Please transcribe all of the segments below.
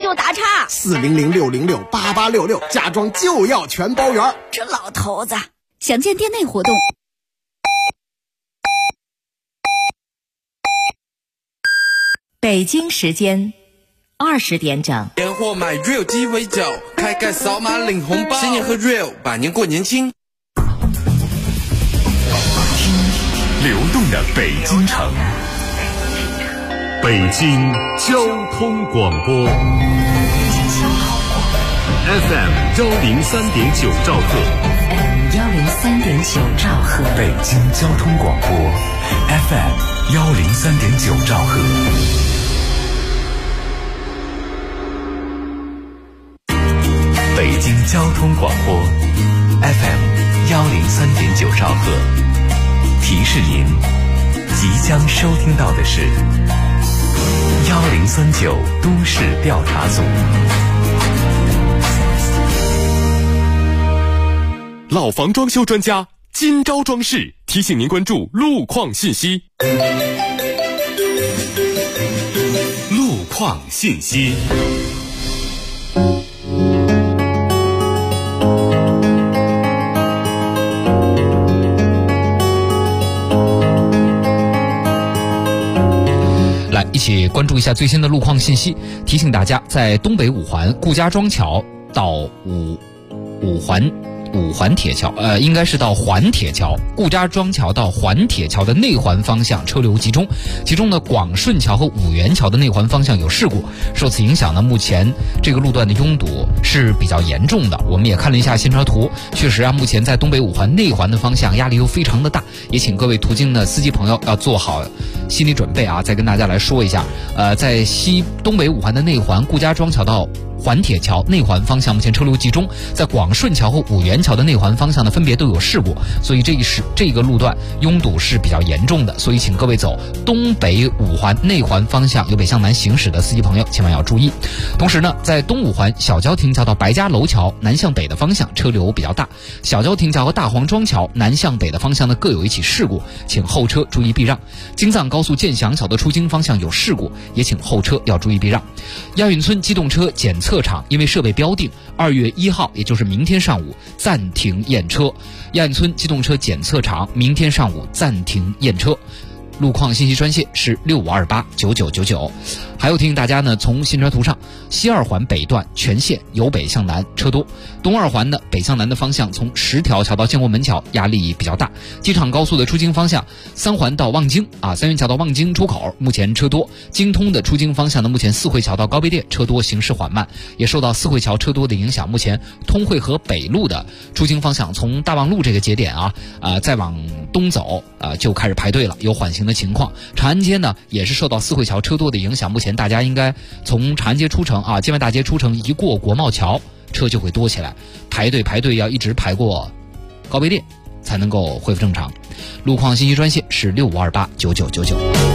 就打岔 ，400-606-8866，家装就要全包圆。 这老头子，详见店内活动。 北京时间20点整， 年货买 Real 鸡尾酒，开盖扫码领红包，新年喝 Real， 百年过年轻。 听流动的北京城，北京交通广播 FM 103.9兆赫 103.9兆赫， 北京交通广播 FM 103.9兆赫。北京交通广播 FM 103.9兆赫，提示您即将收听到的是1039都市调查组。 老房装修专家金招装饰提醒您关注路况信息。 路况信息。 来，一起关注一下最新的路况信息。提醒大家，在东北五环顾家庄桥到五环铁桥，应该是到环铁桥，顾家庄桥到环铁桥的内环方向车流集中，其中呢，广顺桥和五元桥的内环方向有事故，受此影响呢，目前这个路段的拥堵是比较严重的。我们也看了一下行车图，确实啊，目前在东北五环内环的方向压力都非常的大，也请各位途经的司机朋友要做好心理准备啊。再跟大家来说一下，在东北五环的内环顾家庄桥到环铁桥内环方向目前车流集中，在广顺桥和五元桥的内环方向呢分别都有事故，所以这个路段拥堵是比较严重的，所以请各位走东北五环内环方向由北向南行驶的司机朋友千万要注意。同时呢，在东五环小郊亭桥到白家楼桥南向北的方向车流比较大，小郊亭桥和大黄庄桥南向北的方向呢各有一起事故，请后车注意避让。京藏高速建祥桥的出京方向有事故，也请后车要注意避让。亚运村机动车检测场因为设备标定2月1号也就是明天上午暂停验车，亚运村机动车检测场明天上午暂停验车。路况信息专线是65289999。还有提醒大家呢，从行车图上，西二环北段全线由北向南车多，东二环的北向南的方向从10条桥到建国门桥压力比较大，机场高速的出京方向3环到望京3元桥到望京出口目前车多，京通的出京方向呢，目前四惠桥到高碑店车多，行驶缓慢，也受到四惠桥车多的影响，目前通惠河北路的出京方向从大望路这个节点再往东走就开始排队了，有缓行的情况。长安街呢也是受到四惠桥车多的影响，目前大家应该从长安街出城建外大街出城一过国贸桥车就会多起来，排队要一直排过高碑店才能够恢复正常。路况信息专线是65289999。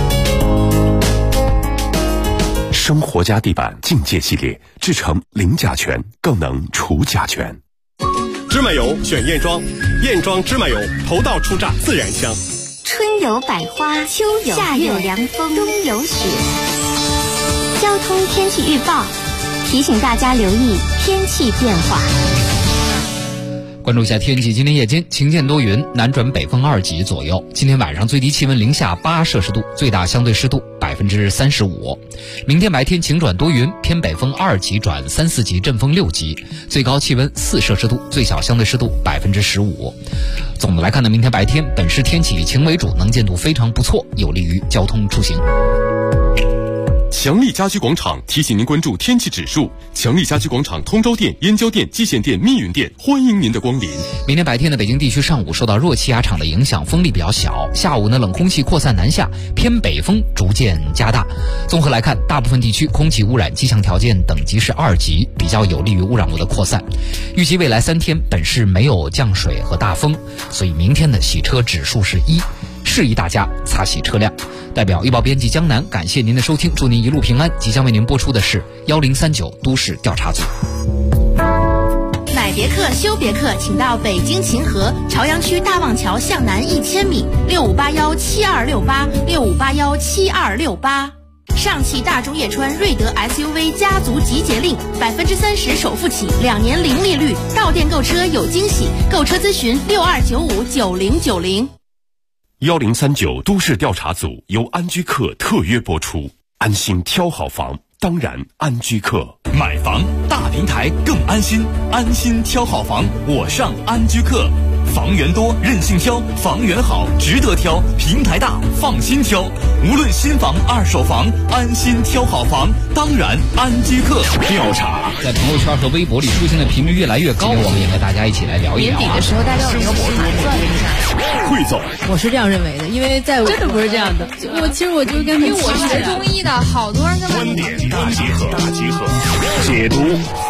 生活家地板境界系列制成零甲醛，更能除甲醛。 芝麻油选燕庄，燕庄芝麻油头道出榨自然香。 春有百花，秋有夏有凉风，冬有雪。交通天气预报提醒大家留意天气变化。 关注一下天气，今天夜间晴间多云，南转北风2级左右。今天晚上最低气温零下8摄氏度，最大相对湿度35%。明天白天晴转多云，偏北风2级转3、4级，阵风6级，最高气温4摄氏度，最小相对湿度15%。总的来看呢，明天白天本市天气以晴为主，能见度非常不错，有利于交通出行。 强力家居广场提醒您关注天气指数。强力家居广场通州店、燕郊店、蓟县店、密云店欢迎您的光临。 明天白天的北京地区上午受到弱气压场的影响，风力比较小，下午呢冷空气扩散南下，偏北风逐渐加大。综合来看，大部分地区空气污染气象条件等级是2级，比较有利于污染物的扩散。预计未来3天本市没有降水和大风，所以明天的洗车指数是1，示意大家擦洗车辆。代表预报编辑江南，感谢您的收听，祝您一路平安。即将为您播出的是1039都市调查组。 买别克修别克，请到北京秦河朝阳区大望桥向南1000米，65817268，65817268。 上汽大众叶川瑞德 SUV 家族集结令，30%首付起，2年零利率，到店购车有惊喜，购车咨询62959090。 1039都市调查组由安居客特约播出，安心挑好房，当然安居客。 买房大平台更安心，安心挑好房，我上安居客。房源多，任性挑；房源好，值得挑；平台大，放心挑。无论新房、二手房，安心挑好房，当然安居客。调查在朋友圈和微博里出现的频率越来越高，我们也和大家一起来聊一聊。 年底的时候，大家有没有盘算一下？ 汇总， 我是这样认为的，因为在真的不是这样的。其实我就跟因为我是学中医的，好多人跟我观点大集合，解读。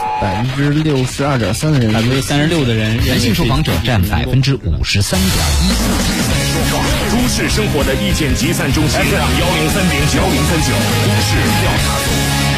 62.3%的人 ，36%的人，人性受访者占53.1%。 都市生活的意见集散中心 FM 103.9，1039都市调查组。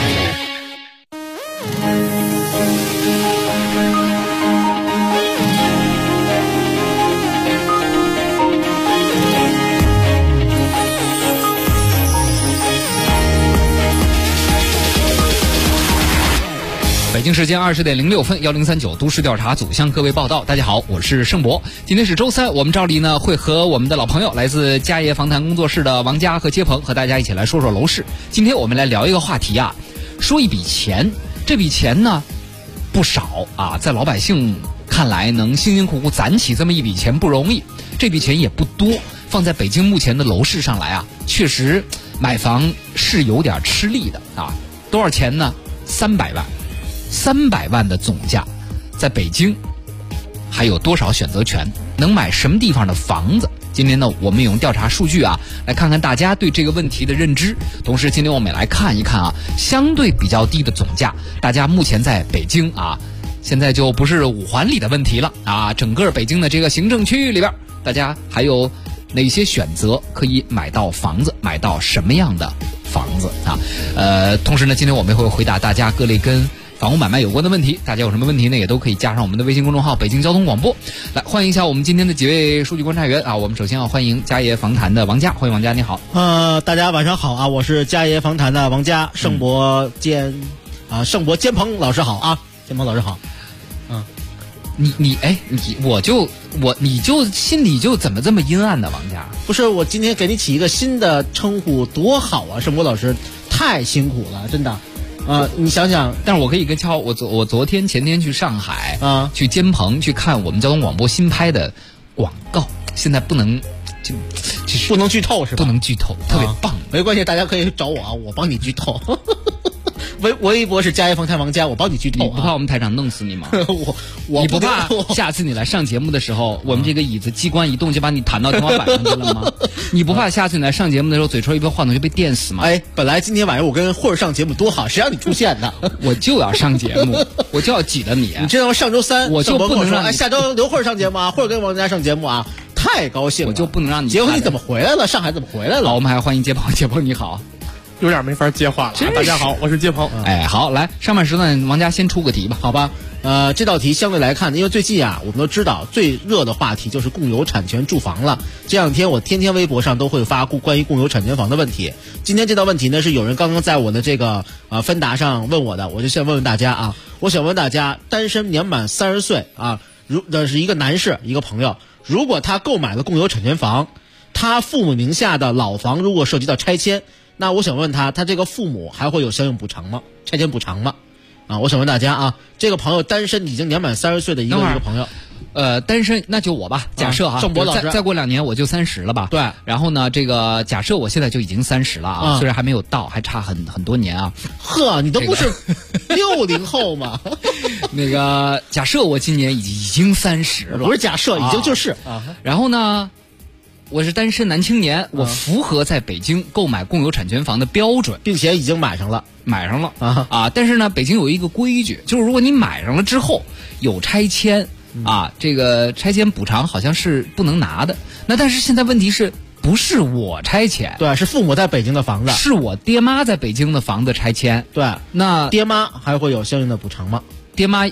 北京时间20点06分，1039都市调查组向各位报道。大家好，我是盛博。今天是周三，我们照例呢会和我们的老朋友来自嘉业房谈工作室的王佳和接鹏和大家一起来说说楼市。今天我们来聊一个话题啊，说一笔钱，这笔钱呢不少啊，在老百姓看来能辛辛苦苦攒起这么一笔钱不容易，这笔钱也不多，放在北京目前的楼市上来啊，确实买房是有点吃力的啊。多少钱呢？300万。300万的总价，在北京还有多少选择权？能买什么地方的房子？今天呢，我们用调查数据啊，来看看大家对这个问题的认知。同时，今天我们也来看一看啊，相对比较低的总价，大家目前在北京啊，现在就不是5环里的问题了啊，整个北京的这个行政区域里边，大家还有哪些选择可以买到房子？买到什么样的房子啊？同时呢，今天我们也会回答大家各类跟房屋买卖有关的问题，大家有什么问题呢，也都可以加上我们的微信公众号北京交通广播。来欢迎一下我们今天的几位数据观察员啊，我们首先要欢迎嘉业房谈的王佳，欢迎王佳，你好。 大家晚上好啊，我是嘉业房谈的王佳，盛博坚鹏老师好啊，坚鹏老师好。 你就心里就怎么这么阴暗呢？王佳， 不是，我今天给你起一个新的称呼多好啊，盛博老师太辛苦了，真的。你想想， 但是我可以跟我昨天前天去上海啊， 去监棚去看我们交通广播新拍的广告，现在不能不能剧透是吧？ 不能剧透，特别棒。 没关系，大家可以找我啊，我帮你剧透。微博是嘉业房谈王佳，我帮你剧透。 你不怕我们台长弄死你吗？ 你不怕下次你来上节目的时候，我们这个椅子机关一动就把你弹到天花板上去了吗？你不怕下次你来上节目的时候，嘴唇一被晃动就被电死吗？ 本来今天晚上我跟慧儿上节目多好，谁让你出现的？ 我就要上节目，我就要挤着你。 你知道上周3 我就不能让下周刘慧儿上节目啊，或者跟王佳上节目啊，太高兴了， 我就不能让你。 结果你怎么回来了？上海怎么回来了？ 好，我们还欢迎接鹏，你好。 有点没法接话了。大家好，我是接鹏。 好，来上半时段，王佳先出个题吧， 好吧？这道题相对来看，因为最近啊，我们都知道最热的话题就是共有产权住房了。这两天我天天微博上都会发关于共有产权房的问题。今天这道问题呢，是有人刚刚在我的这个芬达上问我的，我就先问问大家啊，我想问大家，单身年满30岁啊，是一个男士，一个朋友，如果他购买了共有产权房，他父母名下的老房如果涉及到拆迁，那我想问他这个父母还会有相应补偿吗？拆迁补偿吗？我想问大家啊，这个朋友单身已经年满30岁的一个朋友， 单身那就我吧，假设盛博老师再过2年我就30了吧？ 对。 然后呢，这个假设我现在就已经30了啊，虽然还没有到，还差很多年啊。 呵，你都不是60后吗？ 那个假设我今年已经30了， 不是假設，已经就是啊。然后呢，我是单身男青年，我符合在北京购买共有产权房的标准， 并且已经买上了啊。但是呢，北京有一个规矩，就是如果你买上了之后有拆迁啊，这个拆迁补偿好像是不能拿的。那但是现在问题是不是我拆迁？ 对，是父母在北京的房子， 是我爹妈在北京的房子拆迁。 对， 那爹妈还会有相应的补偿吗？ 爹妈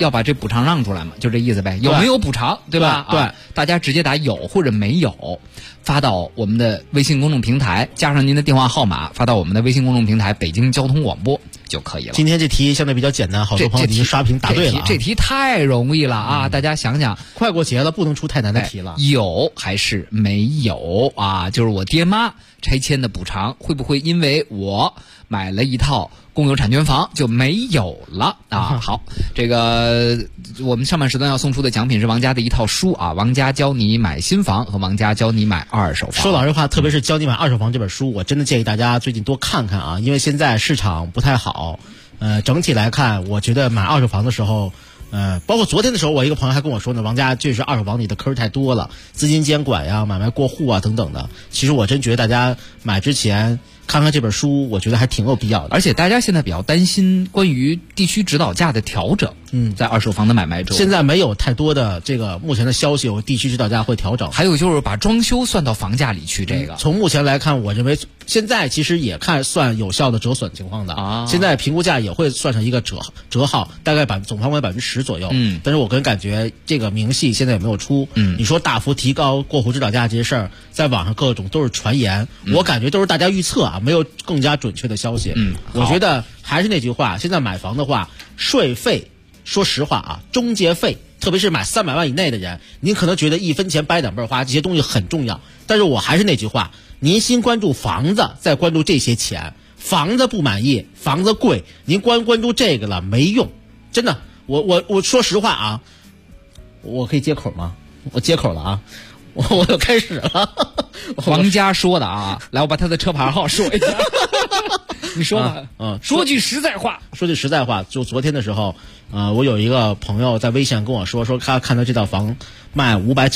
要把这补偿让出来嘛，就这意思呗。有没有补偿，对吧？ 对， 大家直接打有或者没有，发到我们的微信公众平台，加上您的电话号码，发到我们的微信公众平台北京交通广播就可以了。 今天这题相对比较简单，好多朋友已经刷屏答对了。 这题太容易了啊！大家想想， 快过节了，不能出太难的题了。 有还是没有啊？就是我爹妈拆迁的补偿，会不会因为我买了一套公有产权房就没有了啊？好，这个我们上半时段要送出的奖品是王家的一套书啊，王家教你买新房和王家教你买二手房。 说老实话，特别是教你买二手房这本书，我真的建议大家最近多看看啊，因为现在市场不太好。整体来看，我觉得买二手房的时候，包括昨天的时候，我一个朋友还跟我说呢，王家这是二手房里的坑太多了，资金监管呀、买卖过户啊等等的。其实我真觉得大家买之前看看这本书，我觉得还挺有必要的。 而且大家现在比较担心关于地区指导价的调整，在二手房的买卖中， 现在没有太多的这个目前的消息有地区指导价会调整。 还有就是把装修算到房价里去，这个从目前来看，我认为现在其实也看算有效的折损情况的啊。现在评估价也会算上一个折号，大概总范围10%左右。但是我个人感觉这个明细现在也没有出。你说大幅提高过户指导价这些事儿，在网上各种都是传言，我感觉都是大家预测啊，没有更加准确的消息。我觉得还是那句话，现在买房的话，税费，说实话啊，中介费，特别是买300万以内的人，您可能觉得1分钱掰2辈花，这些东西很重要。但是我还是那句话，您先关注房子，再关注这些钱。房子不满意，房子贵，您关注这个了没用，真的。我说实话啊，我可以接口吗？我接口了啊，我又开始了。 王家说的啊，来，我把他的车牌号说一下。你说吧，说句实在话，就昨天的时候，我有一个朋友在微信跟我说他看到这套房卖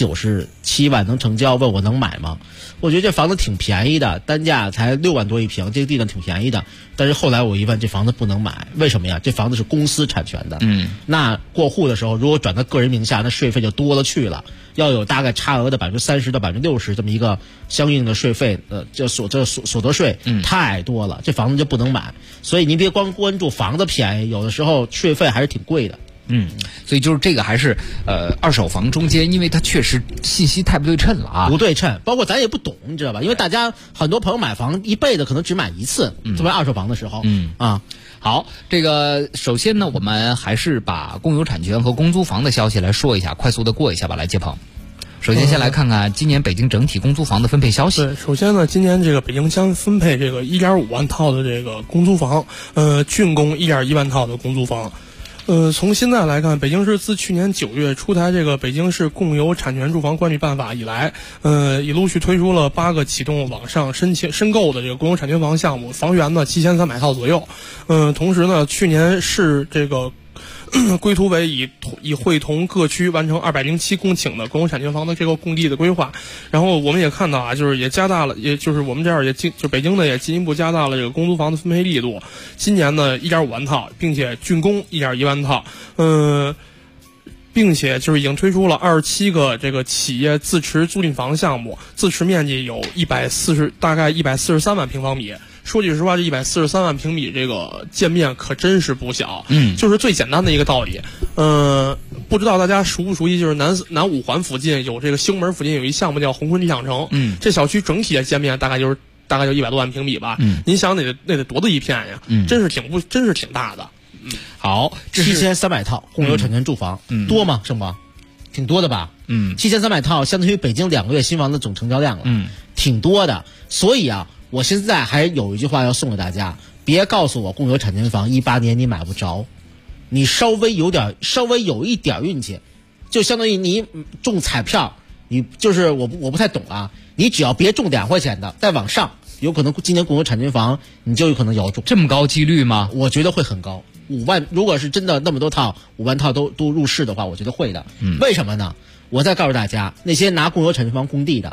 597万能成交，问我能买吗？我觉得这房子挺便宜的，单价才6万多一平，这个地段挺便宜的。但是后来我一问，这房子不能买，为什么呀？这房子是公司产权的，那过户的时候如果转到个人名下，那税费就多了去了，要有大概差额的30%到60%这么一个相应的税费，这所得税太多了，这房子就不能买。所以您别光关注房子便宜，有的时候税费还是挺贵的。 所以就是这个还是二手房中间，因为它确实信息太不对称了啊， 不对称，包括咱也不懂，你知道吧？因为大家很多朋友买房一辈子可能只买一次，作为二手房的时候， 好，这个首先呢，我们还是把公有产权和公租房的消息来说一下，快速的过一下吧，来接鹏。首先先来看看今年北京整体公租房的分配消息。 对，首先呢，今年这个北京将分配这个1.5万套的这个公租房，竣工1.1万套的公租房。从现在来看，北京市自去年9月出台这个北京市共有产权住房管理办法以来，已陆续推出了8个启动网上申购的这个公有产权房项目，房源呢7300套左右。同时呢，去年市这个规图委已会同各区完成207公顷的公有产权房的这个供地的规划。然后我们也看到啊，就是也加大了，也就是我们这儿就北京呢也进一步加大了这个公租房的分配力度。今年呢1.5万套，并且竣工1.1万套，并且就是已经推出了27个这个企业自持租赁房项目，自持面积有大概143万平方米。说句实话，这143万平米这个建面可真是不小。就是最简单的一个道理。不知道大家熟不熟悉，就是南五环附近有这个兴门附近有一项目叫宏坤理想城。这小区整体的建面大概就100多万平米吧。您想那得多大一片呀？真是挺大的。 好 ，7300套共有产权住房，多吗？盛宝，挺多的吧？7300套相当于北京2个月新房的总成交量了，挺多的。所以啊，我现在还有一句话要送给大家，别告诉我共有产权房18年你买不着，你稍微有一点运气，就相当于你中彩票，你就是我不太懂啊，你只要别中2块钱的，再往上，有可能今年共有产权房你就有可能要中。 这么高几率吗？ 我觉得会很高。5万，如果是真的那么多套5万套都入市的话，我觉得会的。为什么呢？我再告诉大家，那些拿共有产权房供地的，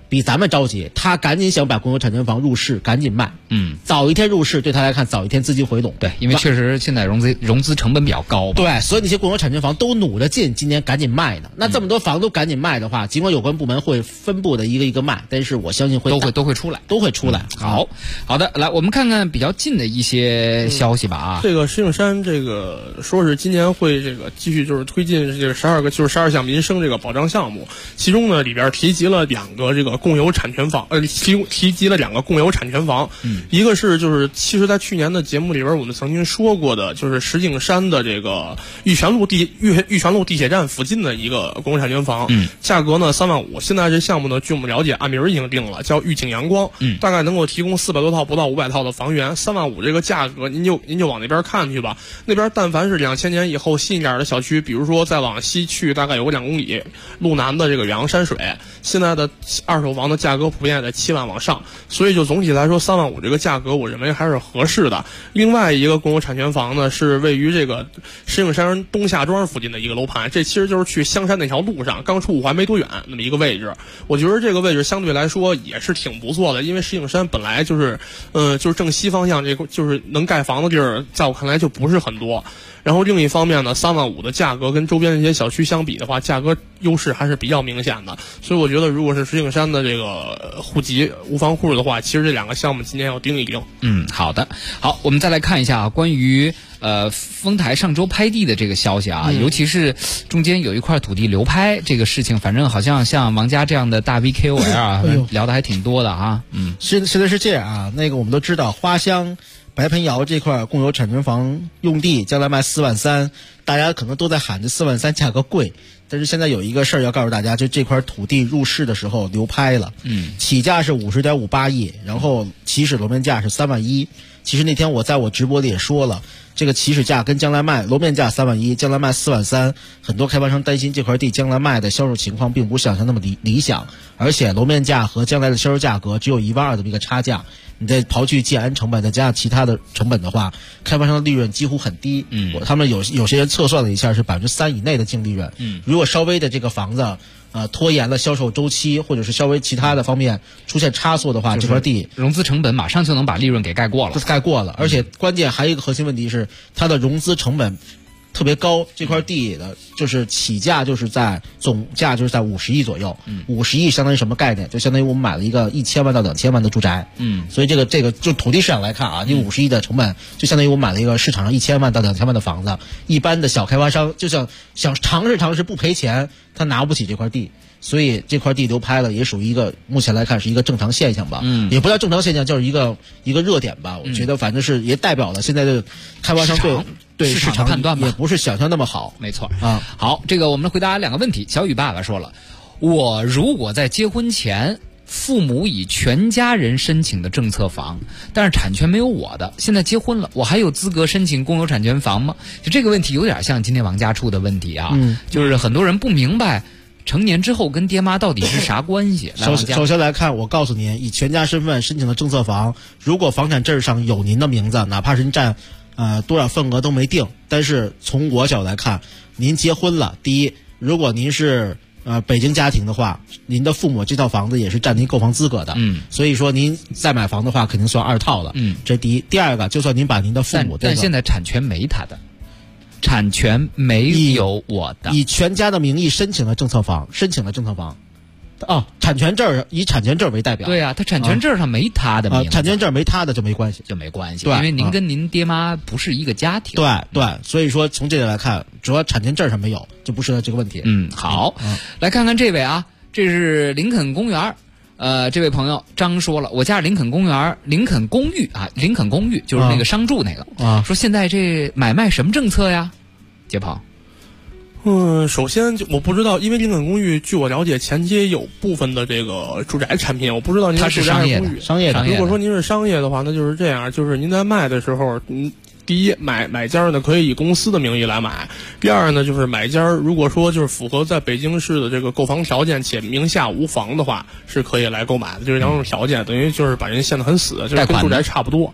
比咱们着急，他赶紧想把公有产权房入市，赶紧卖。早一天入市对他来看，早一天资金回笼。 对，因为确实现在融资成本比较高。 对，所以那些公有产权房都努着劲，今年赶紧卖呢。那这么多房都赶紧卖的话，尽管有关部门会分布的一个一个卖，但是我相信都会出来， 都会出来。 好的，来我们看看比较近的一些消息吧。 这个石景山这个说是今年会这个继续就是推进这个12项民生这个保障项目，其中呢里边提及了2个这个共有产权房，提及了2个共有产权房。一个是就是其实在去年的节目里边我们曾经说过的，就是石景山的这个玉泉路地铁站附近的一个共有产权房，价格呢3万5。现在这项目呢，据我们了解，按名已经定了，叫玉景阳光，大概能够提供400多套不到500套的房源，3万5这个价格，您就往那边看去吧。那边但凡是2000年以后新一点的小区，比如说再往西去大概有个2公里路南的这个远洋山水，现在的二手房的价格普遍在7万往上，所以就总体来说3万5这个价格，我认为还是合适的。另外一个共有产权房呢，是位于这个石景山东下庄附近的一个楼盘，这其实就是去香山那条路上刚出5环没多远那么一个位置。我觉得这个位置相对来说也是挺不错的，因为石景山本来就是正西方向这个就是能盖房的地儿，在我看来就不是很多。然后另一方面呢，3万5的价格跟周边那些小区相比的话，价格优势还是比较明显的。所以我觉得，如果是石景山的这个户籍无房户的话，其实这2个项目今年要盯一盯。 好的，好，我们再来看一下关于丰台上周拍地的这个消息啊，尤其是中间有一块土地流拍这个事情，反正好像像王家这样的大 VKOL 啊，聊的还挺多的啊。 现在是这样啊，那个我们都知道花乡白盆窑这块共有产权房用地将来卖4万3，大家可能都在喊着4万3价格贵，但是现在有一个事儿要告诉大家，就这块土地入市的时候流拍了，起价是50.58亿，然后起始楼面价是3万1。其实那天我在我直播里也说了，这个起始价跟将来卖楼面价3万1，将来卖4万3，很多开发商担心这块地将来卖的销售情况并不想象那么理想，而且楼面价和将来的销售价格只有1万2的一个差价，你再刨去建安成本再加上其他的成本的话，开发商的利润几乎很低。他们有些人测算了一下是3%以内的净利润。如果稍微的这个房子拖延了销售周期，或者是稍微其他的方面出现差错的话，这块地融资成本马上就能把利润给盖过了。 而且关键还有一个核心问题是，它的融资成本特别高，这块地的就是起价就是在总价就是在50亿左右，50亿相当于什么概念？就相当于我们买了一个1000万到2000万的住宅。所以这个就土地市场来看啊，你50亿的成本就相当于我买了一个市场上1000万到2000万的房子。一般的小开发商就想尝试不赔钱，他拿不起这块地。所以这块地流拍了，也属于一个目前来看是一个正常现象吧，也不叫正常现象，就是一个热点吧。我觉得反正是也代表了现在的开发商对市场判断吧， 也不是想象那么好。 没错啊。好，这个我们回答2个问题。小雨爸爸说了，我如果在结婚前父母以全家人申请的政策房，但是产权没有我的，现在结婚了，我还有资格申请公有产权房吗？就这个问题有点像今天王家出的问题啊，就是很多人不明白成年之后跟爹妈到底是啥关系。 首先来看，我告诉您，以全家身份申请的政策房，如果房产证上有您的名字，哪怕是您占多少份额都没定，但是从我角来看，您结婚了，第一，如果您是北京家庭的话，您的父母这套房子也是占您购房资格的，所以说您再买房的话肯定算2套了，这第一。第二个，就算您把您的父母但现在产权没他的，产权没有我的， 以全家的名义申请了政策房，产权证以产权证为代表。 对啊，他产权证上没他的名字， 产权证没他的就没关系， 对，因为您跟您爹妈不是一个家庭。 对，所以说从这点来看，主要产权证上没有，就不适合这个问题。 好，来看看这位啊，这是林肯公园。这位朋友张说了，我家是林肯公园林肯公寓啊，林肯公寓就是那个商住那个说现在这买卖什么政策呀？杰鹏。 首先我不知道，因为林肯公寓据我了解前期有部分的这个住宅产品，我不知道您是商业的。 如果说您是商业的话，那就是这样，就是您在卖的时候，第一，买家呢可以以公司的名义来买；第二呢，就是买家如果说就是符合在北京市的这个购房条件且名下无房的话，是可以来购买的。就是2种条件，等于就是把人限得很死，就是跟住宅差不多。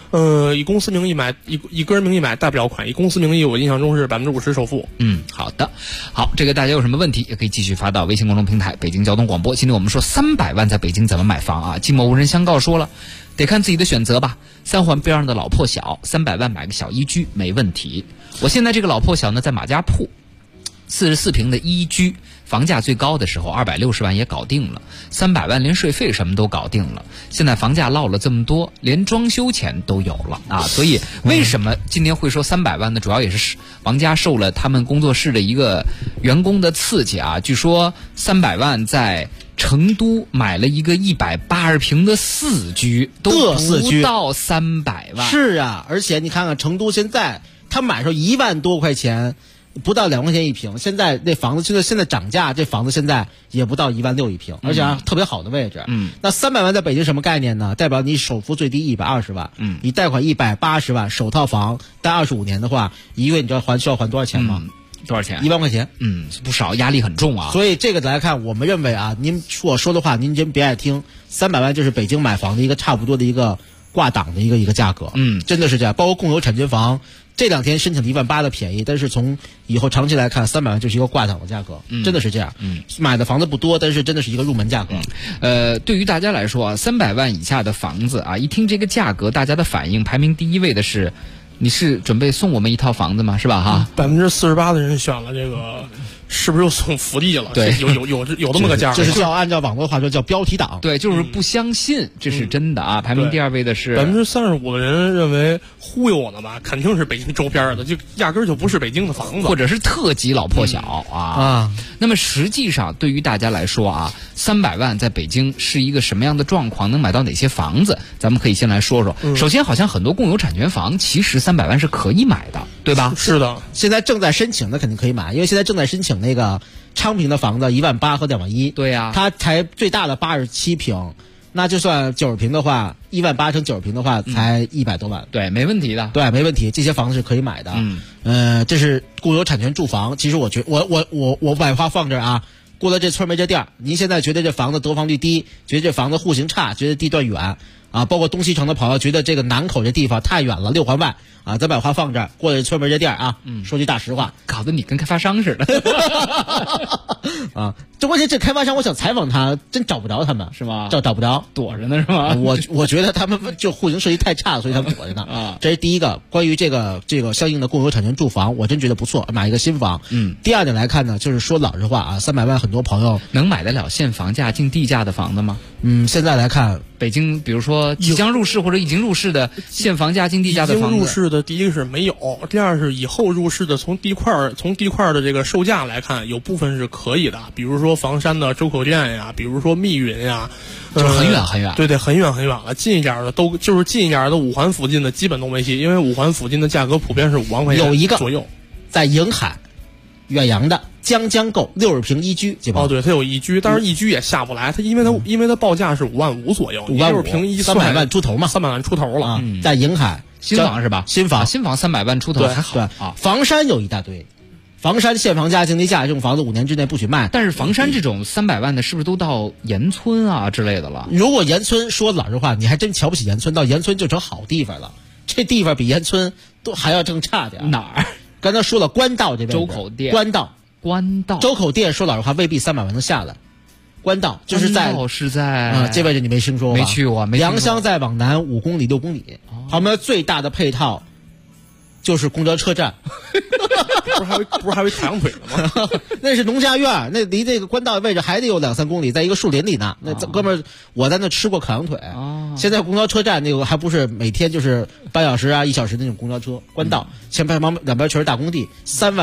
以公司名义买，以个人名义买代表款，以公司名义我印象中是50%首付。 好的，好，这个大家有什么问题也可以继续发到微信公众平台北京交通广播。今天我们说300万在北京怎么买房啊？静默无人相告说了，得看自己的选择吧。3环边上的老破小，300万买个小一居没问题。我现在这个老破小呢，在马家铺，44平的一居，房价最高的时候260万也搞定了，300万连税费什么都搞定了。现在房价落了这么多，连装修钱都有了啊！所以为什么今天会说300万呢？主要也是王家受了他们工作室的一个员工的刺激啊。据说300万在成都买了一个180平的4居，都不到300万。 是啊，而且你看看成都现在他买时候1万多块钱。不到2块钱一平，现在那房子现在涨价，这房子现在也不到1万6一平，而且特别好的位置。那300万在北京什么概念呢？代表你首付最低120万，你贷款180万，首套房贷25年的话，一个月你知道需要还多少钱吗？ 多少钱？ 1万块钱。 不少，压力很重啊。 所以这个来看，我们认为啊，您我说的话您真别爱听，300万就是北京买房的一个差不多的一个挂档的一个价格。真的是这样，包括共有产权房。这2天申请的18000的便宜，但是从以后长期来看，300万就是一个挂档的价格，真的是这样。买的房子不多，但是真的是一个入门价格。 对于大家来说啊，300万以下的房子啊，一听这个价格，大家的反应排名第1位的是，你是准备送我们一套房子吗？是吧？哈 ，48%的人选了这个。是不是又送福利了？ 对， 有这么个价， 就是叫按照网络话说叫标题党。 对，就是不相信这是真的啊。排名第2位的是 35%的人认为忽悠我呢吧，肯定是北京周边的，就压根儿就不是北京的房子， 或者是特级老破小啊。那么实际上对于大家来说啊，300万在北京是一个什么样的状况？能买到哪些房子？咱们可以先来说说。首先，好像很多共有产权房其实300万是可以买的，对吧？ 是的， 现在正在申请的肯定可以买，因为现在正在申请那个昌平的房子18000和2万1。 对呀， 它才最大的87平，那就算90平的话，18000乘90平的话才100多万。 对，没问题的。 对，没问题，这些房子是可以买的。这是共有产权住房。其实我觉我把话放这儿啊，过了这村没这店。您现在觉得这房子得房率低，觉得这房子户型差，觉得地段远啊，包括东西城的朋友觉得这个南口这地方太远了，6环外啊，咱把话放这儿，过了村没这店啊。说句大实话， 搞得你跟开发商似的。 啊，这关键这开发商，我想采访他，真找不着他们， 是吗？ 找不着， 躲着呢是吗？ 我觉得他们就户型设计太差，所以他们躲着呢。啊，这是第一个，关于这个相应的共有产权住房，我真觉得不错，买一个新房。第二点来看呢，就是说老实话啊，300万很多朋友能买得了现房价进地价的房子吗？ 现在来看， 北京比如说即将入市或者已经入市的现房价进地价的房子， 已经入市的第一个是没有，第二是以后入市的从地块的这个售价来看，有部分是可以的，比如说房山的周口店呀，比如说密云呀， 就是很远很远。 对，很远很远了。近一点的都就是近一点的5环附近的基本都没戏，因为5环附近的价格普遍是5万块钱有一个左右， 在颍海远洋的江购60平一居， 对，它有一居，但是一居也下不来，它因为它报价是5万5左右，60平一 300万出头嘛 ，300万出头了啊，在颍海新房是吧？ 新房 300万出头还好啊。 房山有一大堆，房山现房价、经地价这种房子5年之内不许卖。 但是房山这种300万的，是不是都到岩村啊之类的了？ 如果岩村，说老实话，你还真瞧不起岩村，到岩村就成好地方了。这地方比岩村都还要更差点。 哪儿？ 刚才说了，官道这边周口店， 官道周口店，说老实话未必300万能下来。官道就是在这位置你没听说过？ 没去过。 良乡再往南5公里6公里，旁边最大的配套就是公交车站。 不是还有太阳腿的吗？ 那是农家院，那离这个官道位置还得有2-3公里，在一个树林里呢。那哥们儿，我在那吃过烤羊腿。现在公交车站那个还不是每天就是半小时啊1小时那种公交车。官道前排两边全是大工地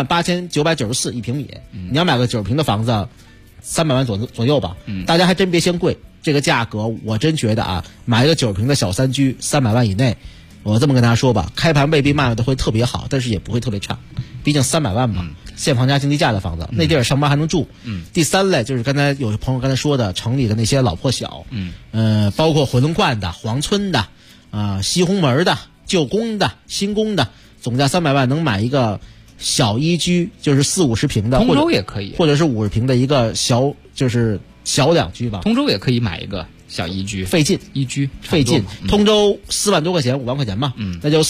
，38994一平米。你要买个90平的房子，300万左右吧。大家还真别嫌贵，这个价格我真觉得啊，买一个90平的小3居300万以内。我这么跟大家说吧，开盘未必卖的会特别好，但是也不会特别差，毕竟300万嘛，现房价经地价的房子，那地儿上班还能住。第三类就是刚才有朋友刚才说的城里的那些老破小，包括回龙观的、黄村的、西红门的、旧宫的、新宫的，总价300万能买一个小一居，就是40-50平的， 通州也可以， 或者是50平的一个小2居吧。 通州也可以买一个。 小一居费劲， 一居费劲。通州4万多块钱，5万块钱吧，那就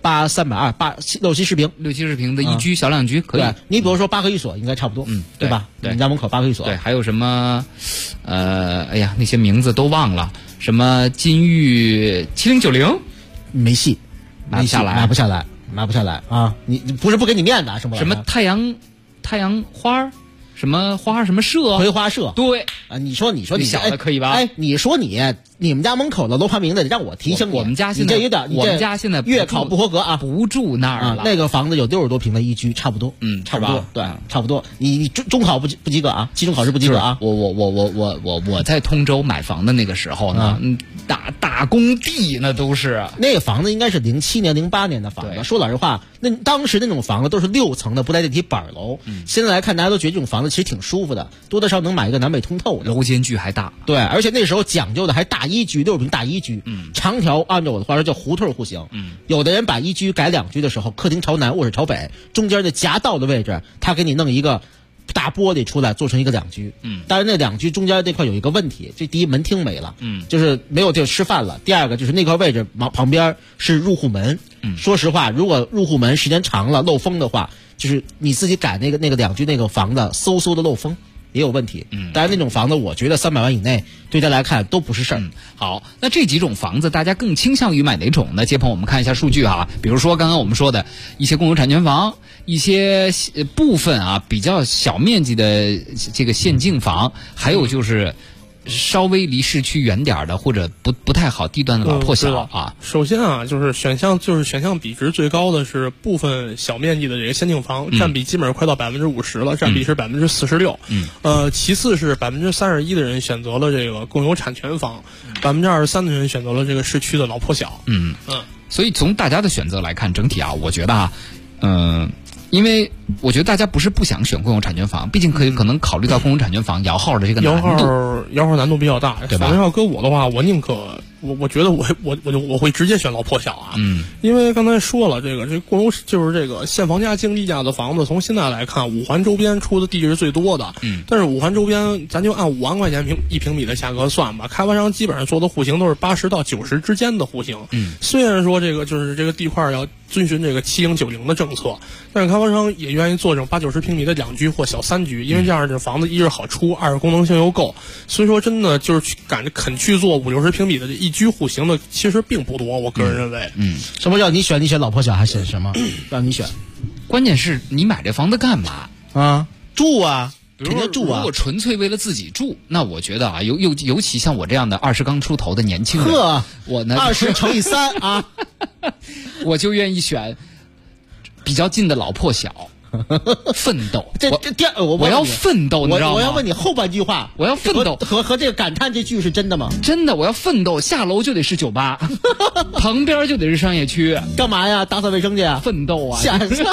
4、8、320，6、70平 ，6、70平的一居小两居可以。 你比如说八和寓所应该差不多，对吧？ 对， 你家门口八和寓所。 对，还有什么？哎呀，那些名字都忘了，什么金域7090， 没戏， 买不下来， 买不下来啊！你不是不给你面子，什么太阳花。什么花什么社， 葵花社， 对啊，你说你小的可以吧？ 哎，你说你们家门口的楼盘名字得让我提醒你。 我们家现在我们家现在月考不合格啊， 不住那儿了。 那个房子有60多平的一居，差不多，差不多，对，差不多。你中考不及格啊，期中考试不及格啊。 我在通州买房的那个时候呢，大工地那都是那个房子应该是07年、08年的房子。说老实话，那当时那种房子都是6层的不带电梯板楼。现在来看，大家都觉得这种房子其实挺舒服的，多多少少能买一个南北通透的， 楼间距还大。 对，而且那时候讲究的还大一居，60平大一居，长条按照我的话说叫胡同户型。有的人把一居改2居的时候，客厅朝南，卧室朝北，中间的夹道的位置，他给你弄一个大玻璃出来，做成一个2居。但是那2居中间这块有一个问题，这第一门厅没了，就是没有地儿吃饭了。第二个就是那块位置旁边是入户门。说实话，如果入户门时间长了漏风的话，就是你自己改那个2居那个房子，嗖的漏风。也有问题，当然那种房子，我觉得300万以内对他来看都不是事儿。 好，那这几种房子，大家更倾向于买哪种呢？接朋友们看一下数据哈，比如说刚刚我们说的一些共有产权房，一些部分啊比较小面积的这个限境房，还有就是稍微离市区远点的或者不太好地段的老破小啊。 首先啊，就是选项比值最高的是部分小面积的这个限境房，占比基本上快到50%了，占比是46%。其次是31%的人选择了这个共有产权房，23%的人选择了这个市区的老破小。 所以从大家的选择来看，整体啊，我觉得啊，因为我觉得大家不是不想选共有产权房，毕竟可能考虑到共有产权房摇号的这个难度， 摇号难度比较大， 对吧？ 反正要搁我的话，我宁可我觉得我会直接选老破小啊，因为刚才说了，这共有就是这个现房价净地价的房子，从现在来看，五环周边出的地是最多的，但是五环周边咱就按5万块钱1平米的价格算吧，开发商基本上做的户型都是80到90之间的户型，虽然说这个就是这个地块要遵循这个7090的政策，但是开发商也愿意做这种80、90平米的2居或小3居，因为这样这房子一是好出，二是功能性又够，所以说真的就是肯去做50、60平米的这一居户型的其实并不多，我个人认为。 什么叫你选老破小还选什么？让你选， 关键是你买这房子干嘛啊？住啊，肯定住啊。 如果纯粹为了自己住，那我觉得啊，尤其像我这样的20刚出头的年轻人，我呢 20乘以3啊， 我就愿意选比较近的老破小。奋斗，我要奋斗，你知道吗？ 我要问你后半句话， 我要奋斗和这个感叹这句是真的吗？ 真的，我要奋斗，下楼就得是酒吧，旁边就得是商业区， 干嘛呀？打扫卫生去啊？ 奋斗啊！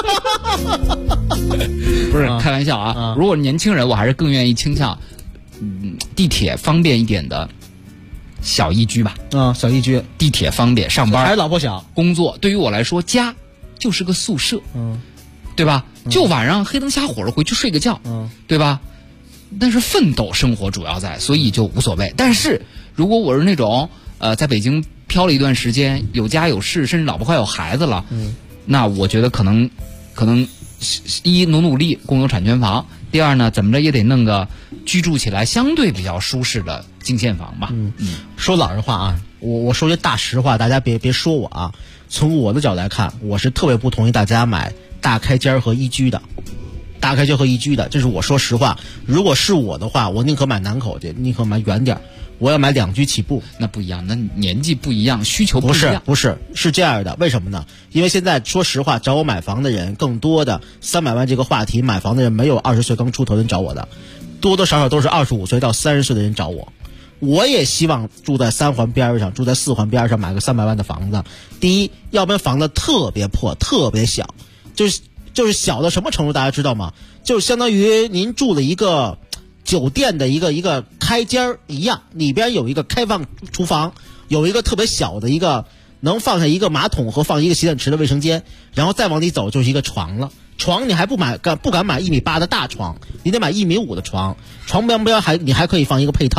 不是开玩笑啊！如果年轻人，我还是更愿意倾向，地铁方便一点的小一居吧。 小一居， 地铁方便，上班还是老破小， 工作对于我来说，家就是个宿舍。对吧？就晚上黑灯瞎火的回去睡个觉，对吧？但是奋斗生活主要在，所以就无所谓。但是如果我是那种在北京漂了一段时间，有家有室，甚至老婆快有孩子了，那我觉得可能一努力共有产权房，第二呢，怎么着也得弄个居住起来相对比较舒适的精现房吧。 说老实话啊，我说句大实话，大家别说我啊。从我的角度来看，我是特别不同意大家买大开间和一居的，这是我说实话。如果是我的话，我宁可买南口去，宁可买远点，我要买2居起步。 那不一样，那年纪不一样，需求不一样。 不是这样的。为什么呢？因为现在说实话，找我买房的人更多的300万这个话题，买房的人没有20岁刚出头人找我的，多多少少都是25岁到30岁的人找我。我也希望住在3环边上，住在4环边上，买个300万的房子。第一，要不然房子特别破，特别小，就是小到什么程度，大家知道吗？就是相当于您住了一个酒店的一个开间一样，里边有一个开放厨房，有一个特别小的一个能放下一个马桶和放一个洗脸池的卫生间，然后再往里走就是一个床了。床你还不敢买1.8米的大床，你得买1.5米的床。床边你还可以放一个配套。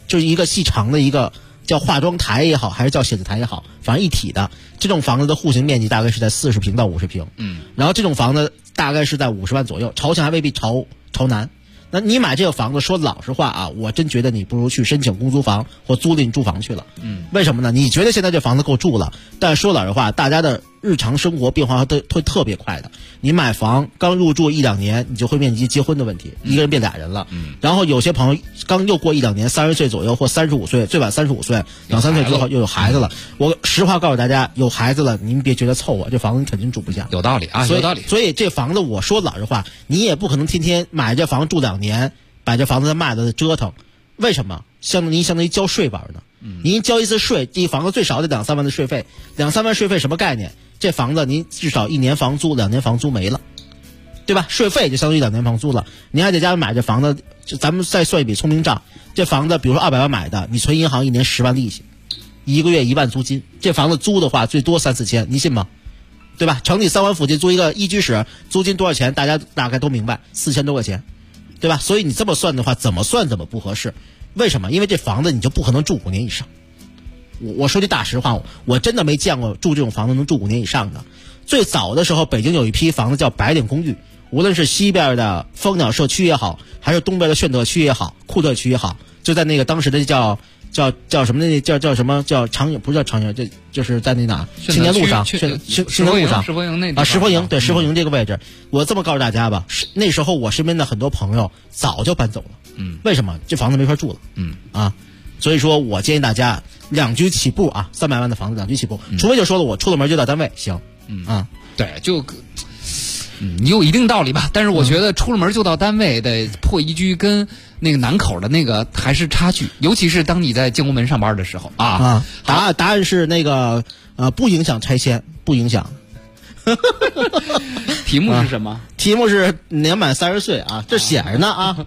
就是一个细长的一个叫化妆台也好，还是叫写字台也好，反正一体的这种房子的户型面积大概是在40平到50平，然后这种房子大概是在50万左右，朝向还未必朝南。那你买这个房子，说老实话啊，我真觉得你不如去申请公租房或租赁住房去了。为什么呢？你觉得现在这房子够住了，但说老实话，大家的日常生活变化会特别快的。你买房刚入住1-2年，你就会面临结婚的问题，一个人变俩人了。然后有些朋友刚又过1-2年，30岁左右或35岁，最晚35岁，2-3岁之后又有孩子了。我实话告诉大家，有孩子了，您别觉得凑合，这房子你肯定住不下。 有道理啊，有道理。 所以这房子，我说老实话，你也不可能天天买这房住2年，把这房子卖了折腾。为什么？相当于交税玩呢？您交一次税，这房子最少得2-3万的税费，2-3万税费什么概念？这房子您至少1年房租、2年房租没了，对吧？税费就相当于2年房租了。您还在家买这房子，咱们再算一笔聪明账，这房子比如说200万买的，你存银行1年10万利息，1个月1万租金，这房子租的话最多3-4千，你信吗？对吧？城里3环附近租一个1居室，租金多少钱？大家大概都明白，4000多块钱，对吧？所以你这么算的话，怎么算怎么不合适。为什么？因为这房子你就不可能住5年以上。我说句大实话，我真的没见过住这种房子能住5年以上的。最早的时候，北京有一批房子叫白领公寓，无论是西边的蜂鸟社区也好，还是东边的炫特区也好、库特区也好，就在那个当时的叫什么那叫什么叫长影，不是叫长影，这就是在那哪青年路上，青年路上石佛营那啊，石佛营对石佛营这个位置。我这么告诉大家吧，那时候我身边的很多朋友早就搬走了。为什么？这房子没法住了。所以说我建议大家2居起步啊，300万的房子2居起步，除非就说了我出了门就到单位行。 对，就你有一定道理吧，但是我觉得出了门就到单位的破1居跟那个南口的那个还是差距，尤其是当你在建国门上班的时候啊。 答案是那个不影响拆迁，不影响。 题目是什么？ 题目是年满30岁啊，这写着呢啊。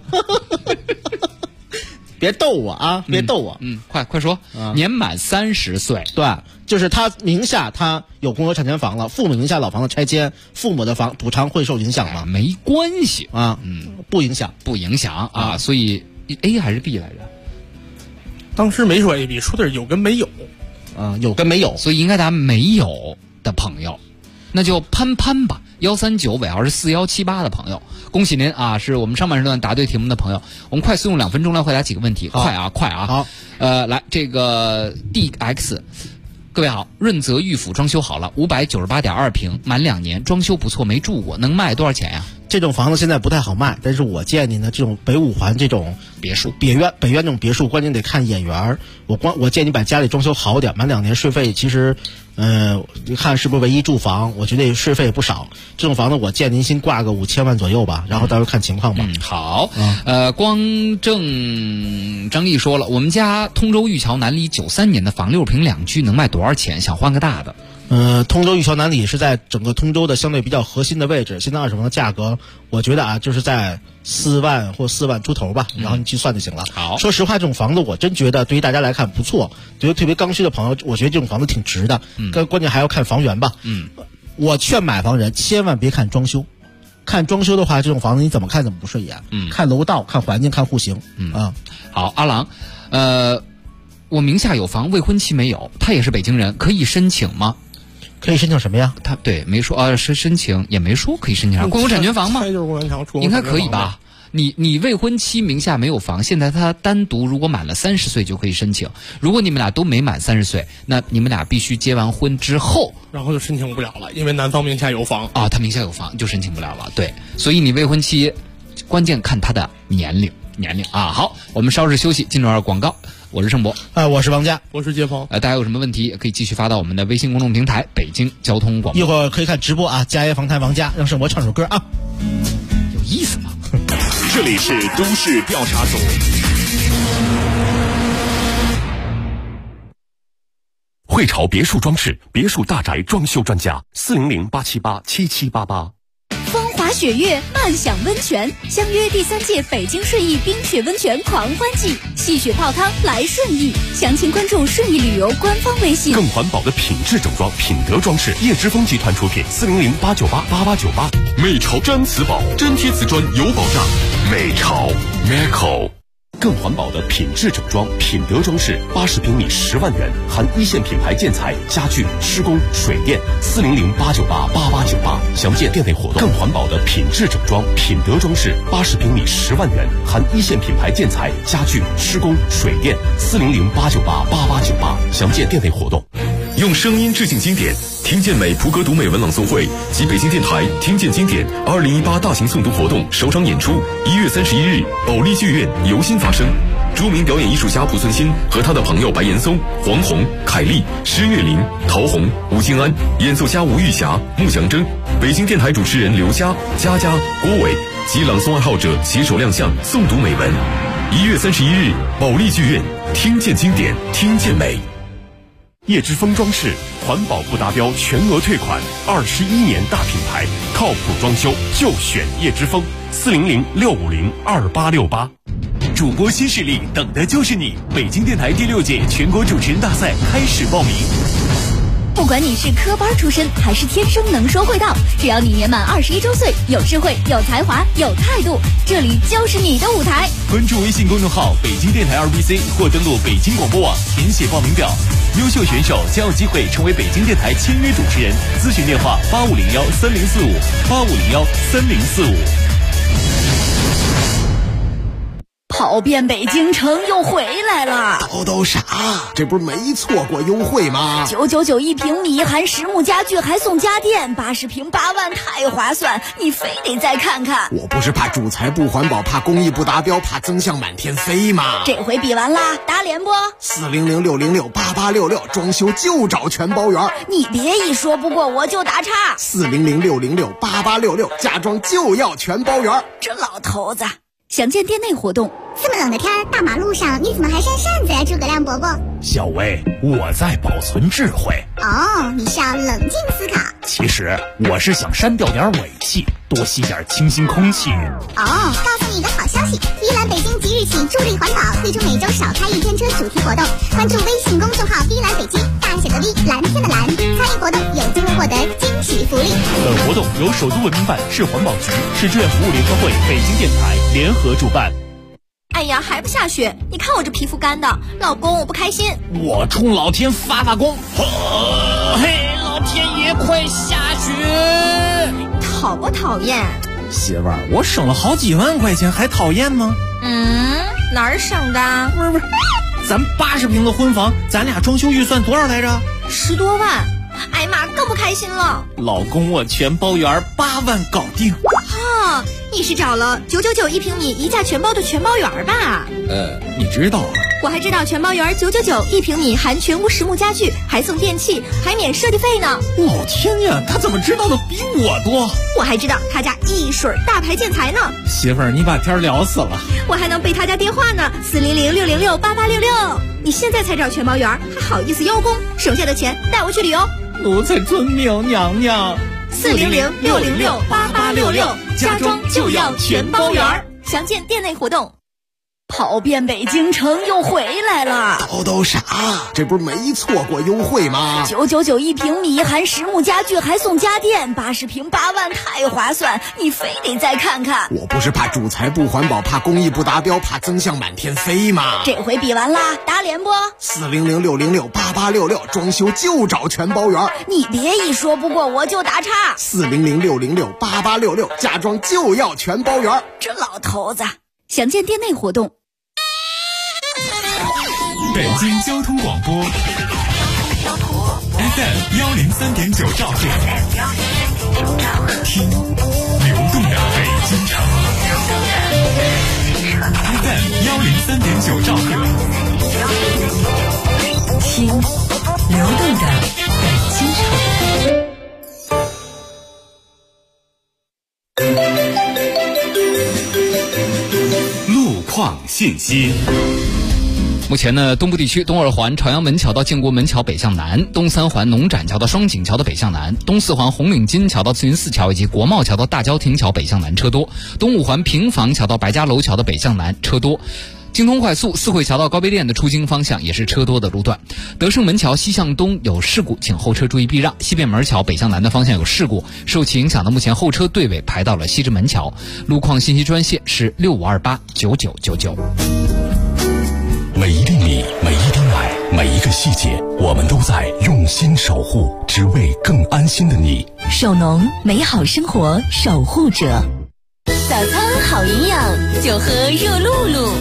别逗我啊！别逗我。 快说。年满30岁， 对，就是他名下他有公有产权房了，父母名下老房子拆迁，父母的房补偿会受影响吗？ 没关系啊，不影响啊。所以 A 还是 B 来着？ 当时没说 A、B， 说的是有跟没有。 有跟没有， 所以应该答没有的朋友，那就潘吧。139尾号是4178的朋友，恭喜您啊！是我们上半时段答对题目的朋友。我们快速用2分钟来回答几个问题，快啊！ 好， 来这个 DX， 各位好，润泽玉府装修好了，598.2平，满2年，装修不错，没住过，能卖多少钱呀？ 这种房子现在不太好卖，但是我建议呢，这种北5环这种别墅、 北苑这种别墅，关键得看眼缘。我建议你把家里装修好点，满2年税费其实，看是不是唯一住房，我觉得税费也不少。这种房子我建议您先挂个5000万左右吧，然后到时候看情况吧。 好，光正张毅说了，我们家通州玉桥南里93年的房，6平2居，能卖多少钱？想换个大的。 通州玉桥南里是在整个通州的相对比较核心的位置，现在二手房的价格，我觉得啊，就是在4万或4万出头吧，然后你去算就行了。 好， 说实话，这种房子我真觉得对于大家来看不错，对于特别刚需的朋友，我觉得这种房子挺值的。关键还要看房源吧。我劝买房人千万别看装修，看装修的话，这种房子你怎么看怎么不顺眼。看楼道、看环境、看户型。 好，阿郎，我名下有房，未婚妻没有，他也是北京人，可以申请吗？ 可以申请什么呀？ 他对没说是申请，也没说可以申请啥公有产权房吗？应该可以吧？你未婚妻名下没有房，现在他单独如果满了30岁就可以申请。如果你们俩都没满30岁，那你们俩必须结完婚之后， 然后就申请不了了，因为男方名下有房啊，他名下有房就申请不了了。对，所以你未婚妻关键看他的年龄啊。好，我们稍事休息，进入广告。我是盛博， 我是王佳， 我是杰鹏。 大家有什么问题可以继续发到我们的微信公众平台北京交通广播。 一会儿可以看直播啊，佳业访谈王佳，让盛博唱首歌啊， 有意思吗？ 这里是都市调查组。汇潮别墅装饰，别墅大宅装修专家，400-878-7788。 风华雪月，漫享温泉，相约第3届北京顺义冰雪温泉狂欢季，戏雪泡汤来顺义，详情关注顺义旅游官方微信。 更环保的品质整装，品德装饰，叶之峰集团出品，400-898-8898。美潮毡瓷宝，粘贴瓷砖有保障。美潮 Meco。 更环保的品质整装，品德装饰80平米10万元，含一线品牌建材、家具、施工、水电，400-898-8898，详见店内活动。更环保的品质整装，品德装饰80平米10万元，含一线品牌建材、家具、施工、水电，400-898-8898，详见店内活动。 用声音致敬经典，听见美普格读美文朗诵会及北京电台听见经典2018大型诵读活动首场演出1月31日保利剧院由心发生。著名表演艺术家濮存昕和他的朋友白岩松、黄宏、凯丽、施月林、陶虹、吴京安，演奏家吴玉霞、穆祥征，北京电台主持人刘佳、佳佳、郭伟及朗诵爱好者携手亮相诵读美文。1月31日保利剧院，听见经典，听见美。 叶之峰装饰环保不达标全额退款，21年大品牌，靠谱装修就选叶之峰，400-650-2868。 主播新势力，等的就是你！北京电台第6届全国主持人大赛开始报名。 不管你是科班出身还是天生能说会道，只要你年满21周岁，有智慧、有才华、有态度，这里就是你的舞台。 关注微信公众号北京电台2BC 或登录北京广播网填写报名表，优秀选手将有机会成为北京电台签约主持人。咨询电话8501-3045，8501-3045。 跑遍北京城又回来了， 都啥？这不是没错过优惠吗 ？999一平米，含实木家具还送家电，80平8万，太划算！你非得再看看。 我不是怕主材不环保，怕工艺不达标，怕增项满天飞吗？ 这回比完啦，打脸不？400-606-8866，装修就找全包圆。你别一说不过我就打岔。 400-606-8866，家装就要全包圆。 这老头子。详见店内活动。 这么冷的天，大马路上你怎么还扇扇子呀，诸葛亮伯伯？ 小薇，我在保存智慧。 哦，你是要冷静思考。 其实我是想删掉点尾气，多吸点清新空气。 哦，告诉你一个好消息，依兰北京即日起助力环保，推出每周少开一天车主题活动。关注微信公众号依兰北京，大写的 V， 蓝天的蓝，参与活动有机会获得惊喜福利。 本活动由首都文明办、市环保局、市志愿服务联合会、北京电台联合主办。 哎呀，还不下雪？你看我这皮肤干的，老公我不开心。 我冲老天发功！嘿，老天爷快下雪！ 讨不讨厌？ 媳妇儿，我省了好几万块钱，还讨厌吗？ 哪儿省的？ 不是，咱80平的婚房，咱俩装修预算多少来着 ？10多万。哎妈，更不开心了。 老公，我全包圆，8万搞定。 哈，你是找了999一平米一价全包的全包圆吧？ 你知道啊？ 我还知道全包圆999一平米，含全屋实木家具，还送电器，还免设计费呢。 老天呀，他怎么知道的比我多？ 我还知道他家一水大牌建材呢。 媳妇儿，你把天聊死了。 我还能背他家电话呢，400-606-8866。你现在才找全包圆，还好意思邀功？省下的钱带我去旅游。 奴才遵命，娘娘。 400-606-8866，家装就要全包圆。详见店内活动。 跑遍北京城又回来了， 都啥？这不是没错过优惠吗 ？999一平米，含实木家具还送家电，80平8万，太划算！你非得再看看。 我不是怕主材不环保，怕工艺不达标，怕增项满天飞吗？ 这回比完啦，打脸不 ？400-606-8866，装修就找全包圆。 你别一说不过我就打岔。 400-606-8866，家装就要全包圆。 这老头子。详见店内活动。 北京交通广播 FM103.9兆赫，听流动的北京城。FM103.9兆赫， 听流动的北京城。 路况信息。 目前呢，东部地区东二环朝阳门桥到建国门桥北向南，东三环农展桥到双井桥的北向南，东四环红领巾桥到慈云寺桥以及国贸桥到大郊亭桥北向南车多，东五环平房桥到白家楼桥的北向南车多。京通快速四惠桥到高碑店的出京方向也是车多的路段。德胜门桥西向东有事故，请后车注意避让。西便门桥北向南的方向有事故，受其影响的目前后车队尾排到了西直门桥。路况信息专线是65289999。 每一厘米，每一滴奶，每一个细节，我们都在用心守护，只为更安心的你。 手农，美好生活守护者。 早餐好营养，就喝热露露。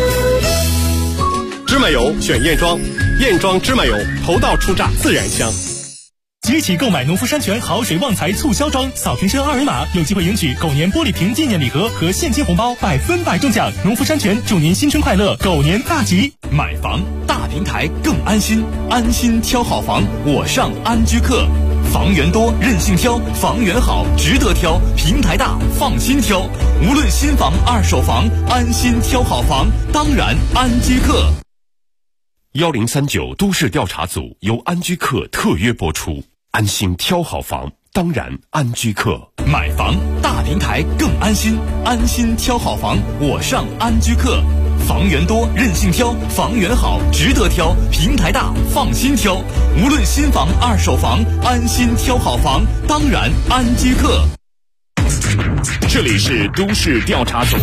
芝麻油选燕庄，燕庄芝麻油头道出榨，自然香。 即起购买农夫山泉好水旺财促销装，扫瓶身二维码有机会赢取狗年玻璃瓶纪念礼盒和现金红包，100%中奖。农夫山泉祝您新春快乐，狗年大吉！ 买房大平台更安心，安心挑好房，我上安居客。房源多，任性挑，房源好，值得挑，平台大，放心挑。无论新房二手房，安心挑好房，当然安居客。 1039都市调查组由安居客特约播出，安心挑好房，当然安居客。 买房大平台更安心，安心挑好房，我上安居客。房源多，任性挑，房源好，值得挑，平台大，放心挑。无论新房二手房，安心挑好房，当然安居客。 这里是都市调查组。